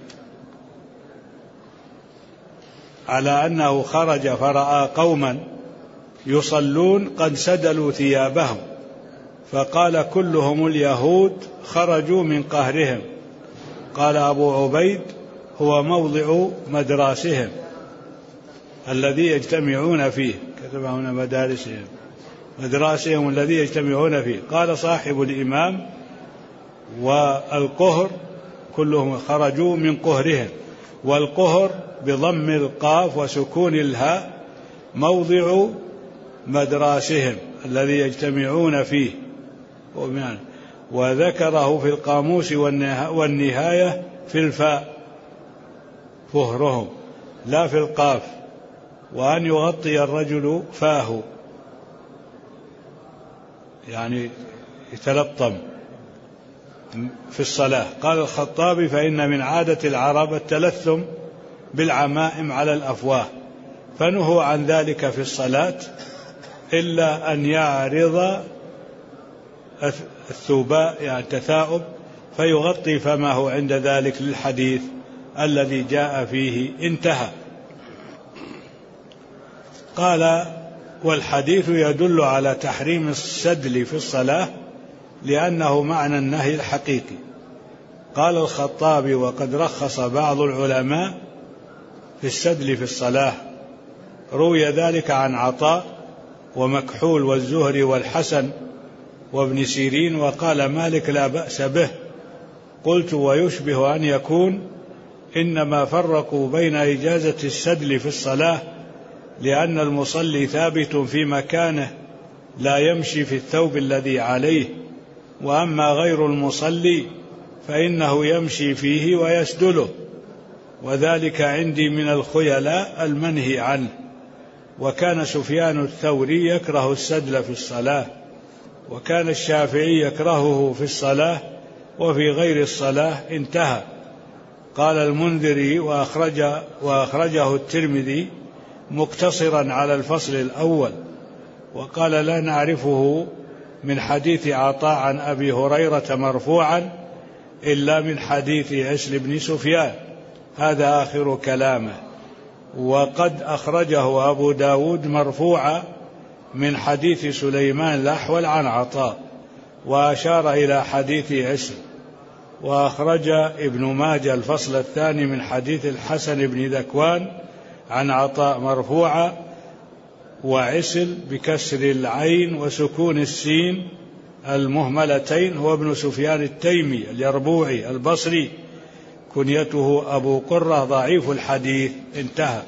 على أنه خرج فرأى قوما يصلون قد سدلوا ثيابهم فقال كلهم اليهود خرجوا من قهرهم. قال أبو عبيد هو موضع مدراسهم الذي يجتمعون فيه. كتب هنا مدارسهم مدراسهم الذي يجتمعون فيه. قال صاحب الإمام والقهر كلهم خرجوا من قهرهم. والقهر بضم القاف وسكون الهاء موضع مدراسهم الذي يجتمعون فيه. وذكره في القاموس والنهاية في الفاء فهرهم لا في القاف. وأن يغطي الرجل فاه يعني يتلطم في الصلاة. قال الخطابي فإن من عادة العرب التلثم بالعمائم على الأفواه فنهوا عن ذلك في الصلاة إلا أن يعرض الثوباء يعني التثاؤب فيغطي فمه عند ذلك للحديث الذي جاء فيه. انتهى. قال والحديث يدل على تحريم السدل في الصلاة لأنه معنى النهي الحقيقي. قال الخطابي وقد رخص بعض العلماء في السدل في الصلاة. روي ذلك عن عطاء ومكحول والزهري والحسن وابن سيرين. وقال مالك لا بأس به. قلت ويشبه أن يكون إنما فرقوا بين إجازة السدل في الصلاة لأن المصلي ثابت في مكانه لا يمشي في الثوب الذي عليه. وأما غير المصلي فإنه يمشي فيه ويسدله وذلك عندي من الخيلاء المنهي عنه. وكان سفيان الثوري يكره السدل في الصلاة وكان الشافعي يكرهه في الصلاة وفي غير الصلاة. انتهى. قال المنذري وأخرجه الترمذي مقتصرا على الفصل الأول. وقال لا نعرفه من حديث عطاء عن أبي هريرة مرفوعا إلا من حديث عسل بن سفيان. هذا آخر كلامه. وقد أخرجه أبو داود مرفوعا من حديث سليمان الأحول عن عطاء وأشار إلى حديث عسل. وأخرج ابن ماجه الفصل الثاني من حديث الحسن بن ذكوان عن عطاء مرفوعا. وعسل بكسر العين وسكون السين المهملتين هو ابن سفيان التيمي اليربوعي البصري كنيته أبو قرة ضعيف الحديث. انتهى.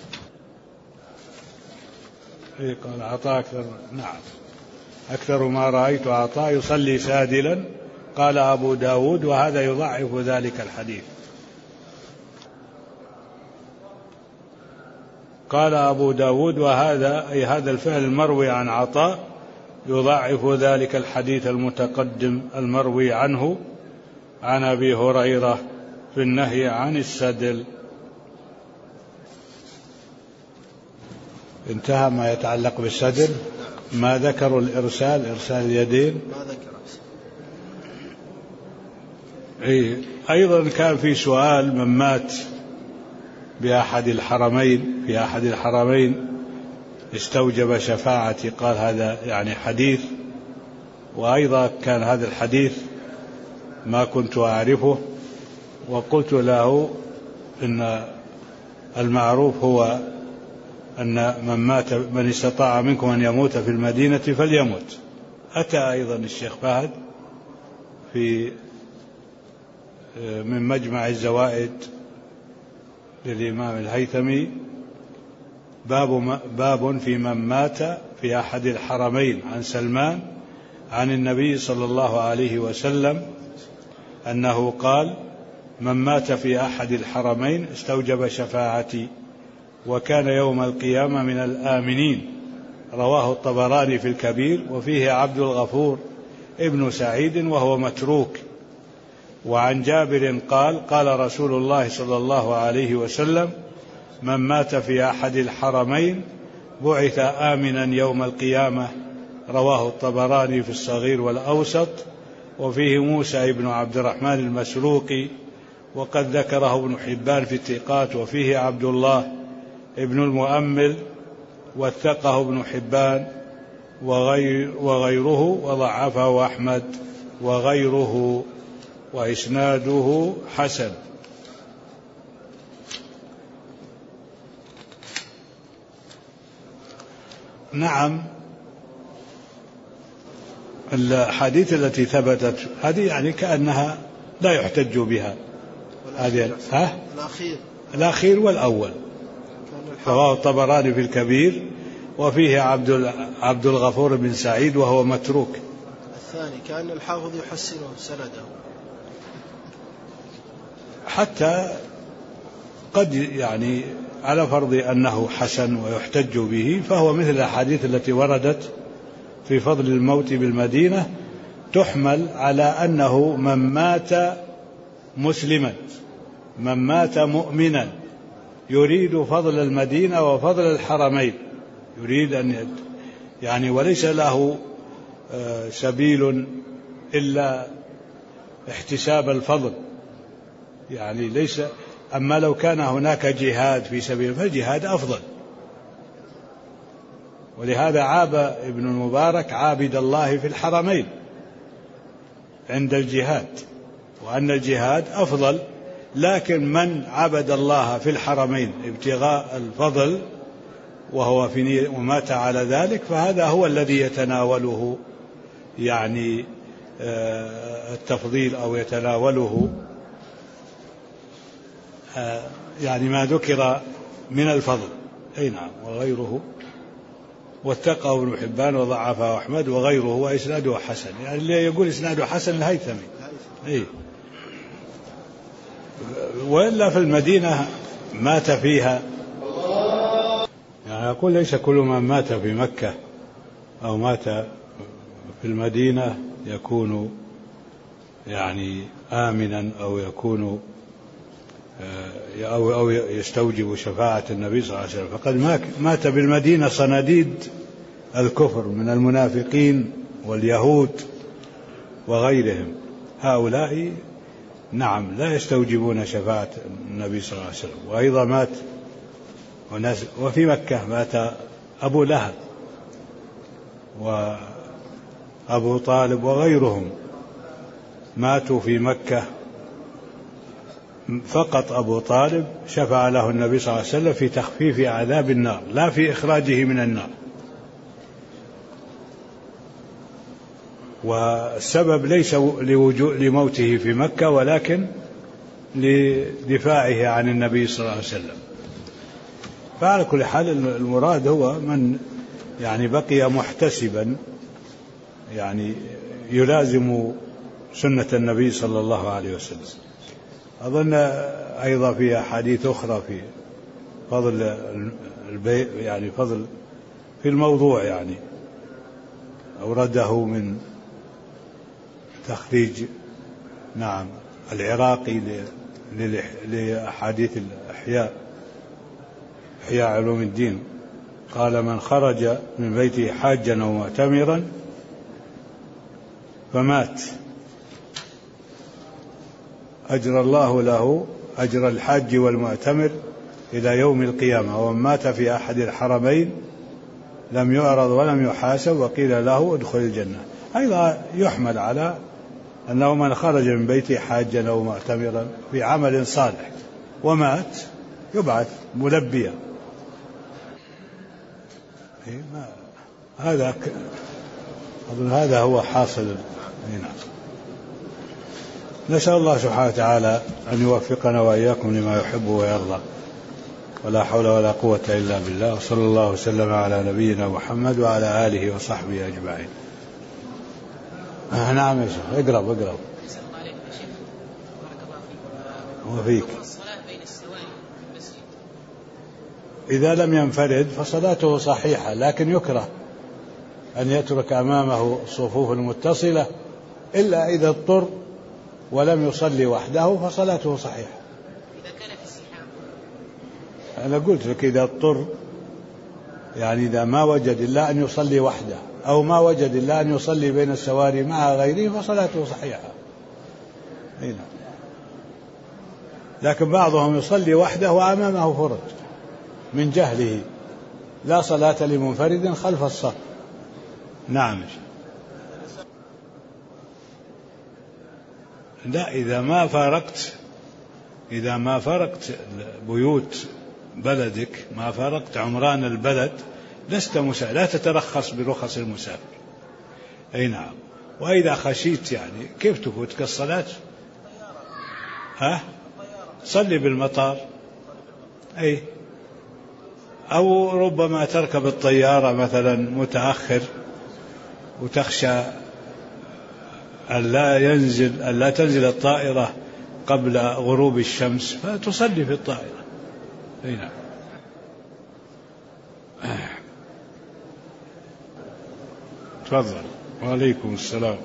قال عطاء أكثر. نعم أكثر ما رأيت عطاء يصلي سادلا. قال أبو داود وهذا يضعف ذلك الحديث. قال أبو داود وهذا أي هذا الفعل المروي عن عطاء يضعف ذلك الحديث المتقدم المروي عنه عن أبي هريرة في النهي عن السدل. انتهى ما يتعلق بالصدر. ما ذكروا إرسال اليدين. ما ذكر. أيضا كان في سؤال: من مات بأحد الحرمين في أحد الحرمين استوجب شفاعتي. قال هذا يعني حديث، وأيضا كان هذا الحديث ما كنت أعرفه، وقلت له إن المعروف هو أن من استطاع منكم أن يموت في المدينة فليموت. أتى أيضا الشيخ فهد من مجمع الزوائد للإمام الهيثمي باب في من مات في أحد الحرمين عن سلمان عن النبي صلى الله عليه وسلم أنه قال: من مات في أحد الحرمين استوجب شفاعتي وكان يوم القيامة من الآمنين. رواه الطبراني في الكبير، وفيه عبد الغفور ابن سعيد وهو متروك. وعن جابر قال: قال رسول الله صلى الله عليه وسلم: من مات في أحد الحرمين بعث آمنا يوم القيامة. رواه الطبراني في الصغير والأوسط، وفيه موسى ابن عبد الرحمن المسروقي، وقد ذكره ابن حبان في الثقات، وفيه عبد الله ابن المؤمل وثقه ابن حبان وغيره، وضعفه أحمد وغيره، وإسناده حسن. نعم، الحديث التي ثبتت هذه يعني كأنها لا يحتج بها. هذه الأخير والأول. رواه الطبراني في الكبير، وفيه عبد الغفور بن سعيد وهو متروك. الثاني كأن الحافظ يحسنه سنده، حتى قد يعني على فرض أنه حسن ويحتج به، فهو مثل الأحاديث التي وردت في فضل الموت بالمدينة، تحمل على أنه من مات مسلما، من مات مؤمنا يريد فضل المدينة وفضل الحرمين، يريد أن يعني وليس له سبيل إلا احتساب الفضل، يعني ليس. أما لو كان هناك جهاد في سبيل فالجهاد أفضل. ولهذا عاب ابن المبارك عابد الله في الحرمين عند الجهاد، وأن الجهاد أفضل. لكن من عبد الله في الحرمين ابتغاء الفضل وهو في ومات على ذلك، فهذا هو الذي يتناوله يعني التفضيل، أو يتناوله يعني ما ذكر من الفضل. أي نعم. وغيره واتقى ابن حبان وضعفه أحمد وغيره، وإسناده حسن. يعني اللي يقول إسناده حسن الهيثمي. إيه. وإلا في المدينة مات فيها، يعني أقول ليس كل من مات في مكة أو مات في المدينة يكون يعني آمنا أو يكون أو يستوجب شفاعة النبي صلى الله عليه وسلم. فقد مات بالمدينة صناديد الكفر من المنافقين واليهود وغيرهم، هؤلاء نعم لا يستوجبون شفاعة النبي صلى الله عليه وسلم. وأيضا مات وناس، وفي مكة مات أبو لهب وأبو طالب وغيرهم ماتوا في مكة. فقط أبو طالب شفع له النبي صلى الله عليه وسلم في تخفيف عذاب النار، لا في إخراجه من النار. والسبب ليس لموته في مكة، ولكن لدفاعه عن النبي صلى الله عليه وسلم. فعلى كل حال المراد هو من يعني بقي محتسبا، يعني يلازم سنة النبي صلى الله عليه وسلم. أظن أيضا في أحاديث أخرى في فضل يعني فضل في الموضوع، يعني أورده من تخريج نعم العراقي لأحاديث الإحياء، إحياء علوم الدين، قال من خرج من بيته حاجا أو معتمرا فمات أجرى الله له أجر الحاج والمعتمر إلى يوم القيامة، ومن مات في أحد الحرمين لم يعرض ولم يحاسب وقيل له ادخل الجنة. أيضا يحمل على أنه من خرج من بيته حاجا أو معتمرا في عمل صالح ومات يبعث ملبيا. هذا هو حاصل. نسأل الله سبحانه وتعالى أن يوفقنا وإياكم لما يحب ويرضى، ولا حول ولا قوة إلا بالله، وصلى الله وسلم على نبينا محمد وعلى آله وصحبه أجمعين. نعم يا شيخ، اقرأ. وفيك. إذا لم ينفرد فصلاته صحيحة، لكن يكره أن يترك أمامه الصفوف المتصلة إلا إذا اضطر ولم يصلي وحده فصلاته صحيحة. إذا كان في الزحام أنا قلت لك إذا اضطر، يعني إذا ما وجد إلا أن يصلي وحده أو ما وجد إلا أن يصلي بين السواري مع غيره فصلاته صحيحة. هنا. لكن بعضهم يصلي وحده وأمامه فرج من جهله، لا صلاة لمنفرد خلف الصف. نعم. لا، إذا ما فرقت بيوت بلدك، ما فرقت عمران البلد، لا تترخص برخص المسافر. أي نعم. وإذا خشيت يعني كيف تفوتك الصلاة؟ صلي بالمطار. أي، أو ربما تركب الطيارة مثلا متأخر وتخشى أن لا تنزل الطائرة قبل غروب الشمس فتصلي في الطائرة. أي نعم. تفضل. وعليكم السلام.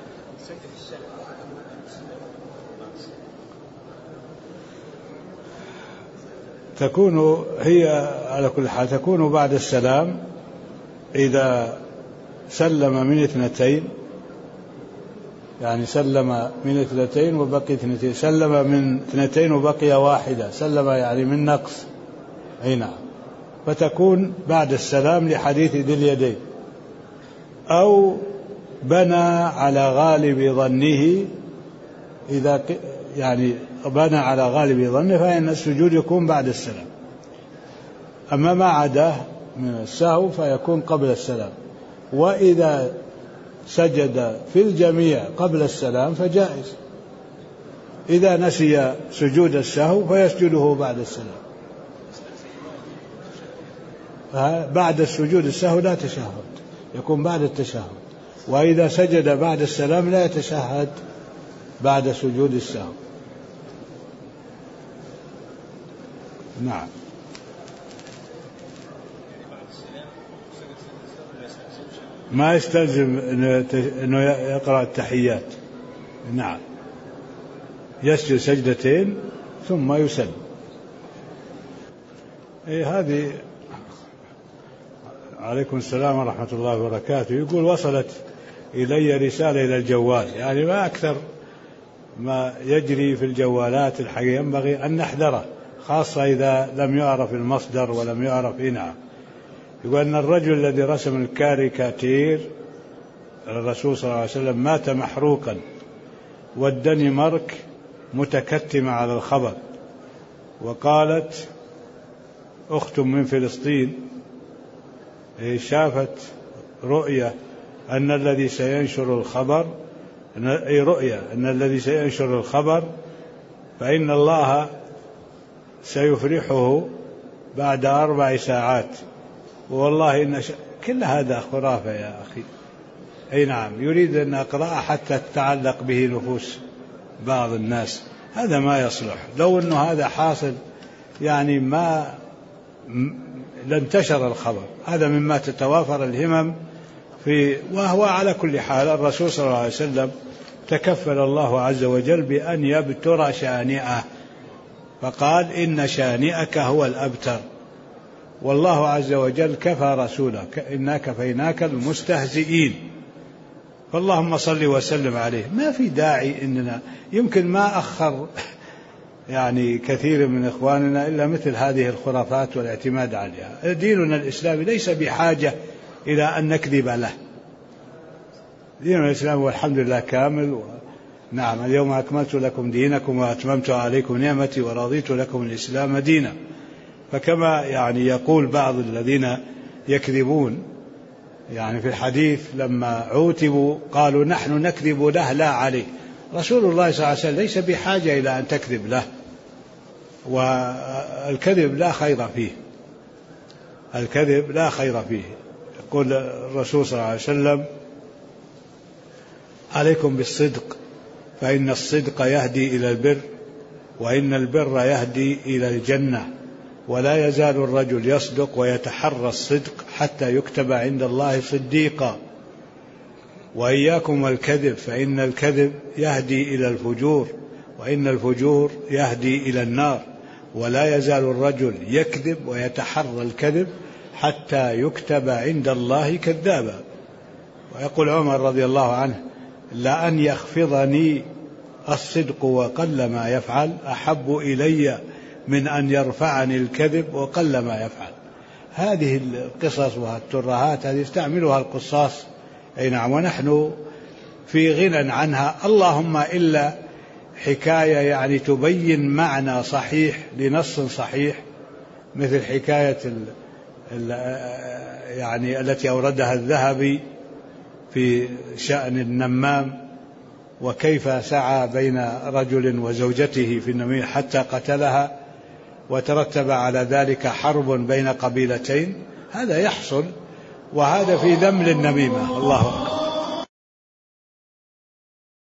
تكون هي على كل حال تكون بعد السلام إذا سلم من 2، يعني سلم من 2 وبقي 2، سلم من 2 وبقي 1، سلم يعني من نقص. أي نعم. فتكون بعد السلام لحديث ذي اليدين. أو بنى على غالب ظنه، إذا يعني بنى على غالب ظنه فإن السجود يكون بعد السلام. أما ما عداه من السهو فيكون قبل السلام. وإذا سجد في الجميع قبل السلام فجائز. إذا نسي سجود السهو فيسجده بعد السلام. بعد السجود السهو لا تشهد، يكون بعد التشهد. وإذا سجد بعد السلام لا يتشهد بعد سجود السهو. نعم. ما يستلزم أنه يقرأ التحيات. نعم. يسجد سجدتين ثم يسلم. هذه. عليكم السلام ورحمة الله وبركاته. يقول وصلت إلي رسالة إلى الجوال، يعني ما أكثر ما يجري في الجوالات الحقيقة، ينبغي أن نحذره، خاصة إذا لم يعرف المصدر ولم يعرف. نعم. يقول أن الرجل الذي رسم الكاريكاتير الرسول صلى الله عليه وسلم مات محروقا، والدنمارك متكتمة على الخبر. وقالت أخت من فلسطين شافت رؤية أن الذي سينشر الخبر فإن الله سيفرحه بعد 4 ساعات. والله إن كل هذا خرافة يا أخي. أي نعم. يريد أن أقرأ حتى تتعلق به نفوس بعض الناس. هذا ما يصلح. لو أنه هذا حاصل يعني ما لانتشر الخبر. هذا مما تتوافر الهمم في. وهو على كل حال الرسول صلى الله عليه وسلم تكفل الله عز وجل بأن يبتر شانئه، فقال إن شانئك هو الأبتر. والله عز وجل كفى رسوله إنا كفيناك المستهزئين. فاللهم صل وسلم عليه. ما في داعي إننا يمكن ما أخر يعني كثير من إخواننا إلا مثل هذه الخرافات والاعتماد عليها. ديننا الإسلامي ليس بحاجة إلى أن نكذب له. ديننا الإسلامي والحمد لله كامل. نعم اليوم أكملت لكم دينكم وأتممت عليكم نعمتي ورضيت لكم الإسلام دينا. فكما يعني يقول بعض الذين يكذبون يعني في الحديث لما عوتبوا قالوا نحن نكذب له لا عليه. رسول الله صلى الله عليه وسلم ليس بحاجة إلى أن تكذب له، والكذب لا خير فيه. الكذب لا خير فيه. يقول الرسول صلى الله عليه وسلم عليكم بالصدق فإن الصدق يهدي إلى البر وإن البر يهدي إلى الجنة ولا يزال الرجل يصدق ويتحرى الصدق حتى يكتب عند الله صديقا وإياكم والكذب فإن الكذب يهدي إلى الفجور وإن الفجور يهدي إلى النار ولا يزال الرجل يكذب ويتحرى الكذب حتى يكتب عند الله كذابا. ويقول عمر رضي الله عنه لأن يخفضني الصدق وقل ما يفعل أحب إلي من أن يرفعني الكذب وقل ما يفعل. هذه القصص والترهات هذه يستعملها القصاص أي نعم، ونحن في غنى عنها. اللهم إلا حكاية يعني تبين معنى صحيح لنص صحيح مثل حكاية يعني التي أوردها الذهبي في شأن النمام وكيف سعى بين رجل وزوجته في النميمة حتى قتلها وترتب على ذلك حرب بين قبيلتين. هذا يحصل وهذا في ذم النميمة. الله أكبر.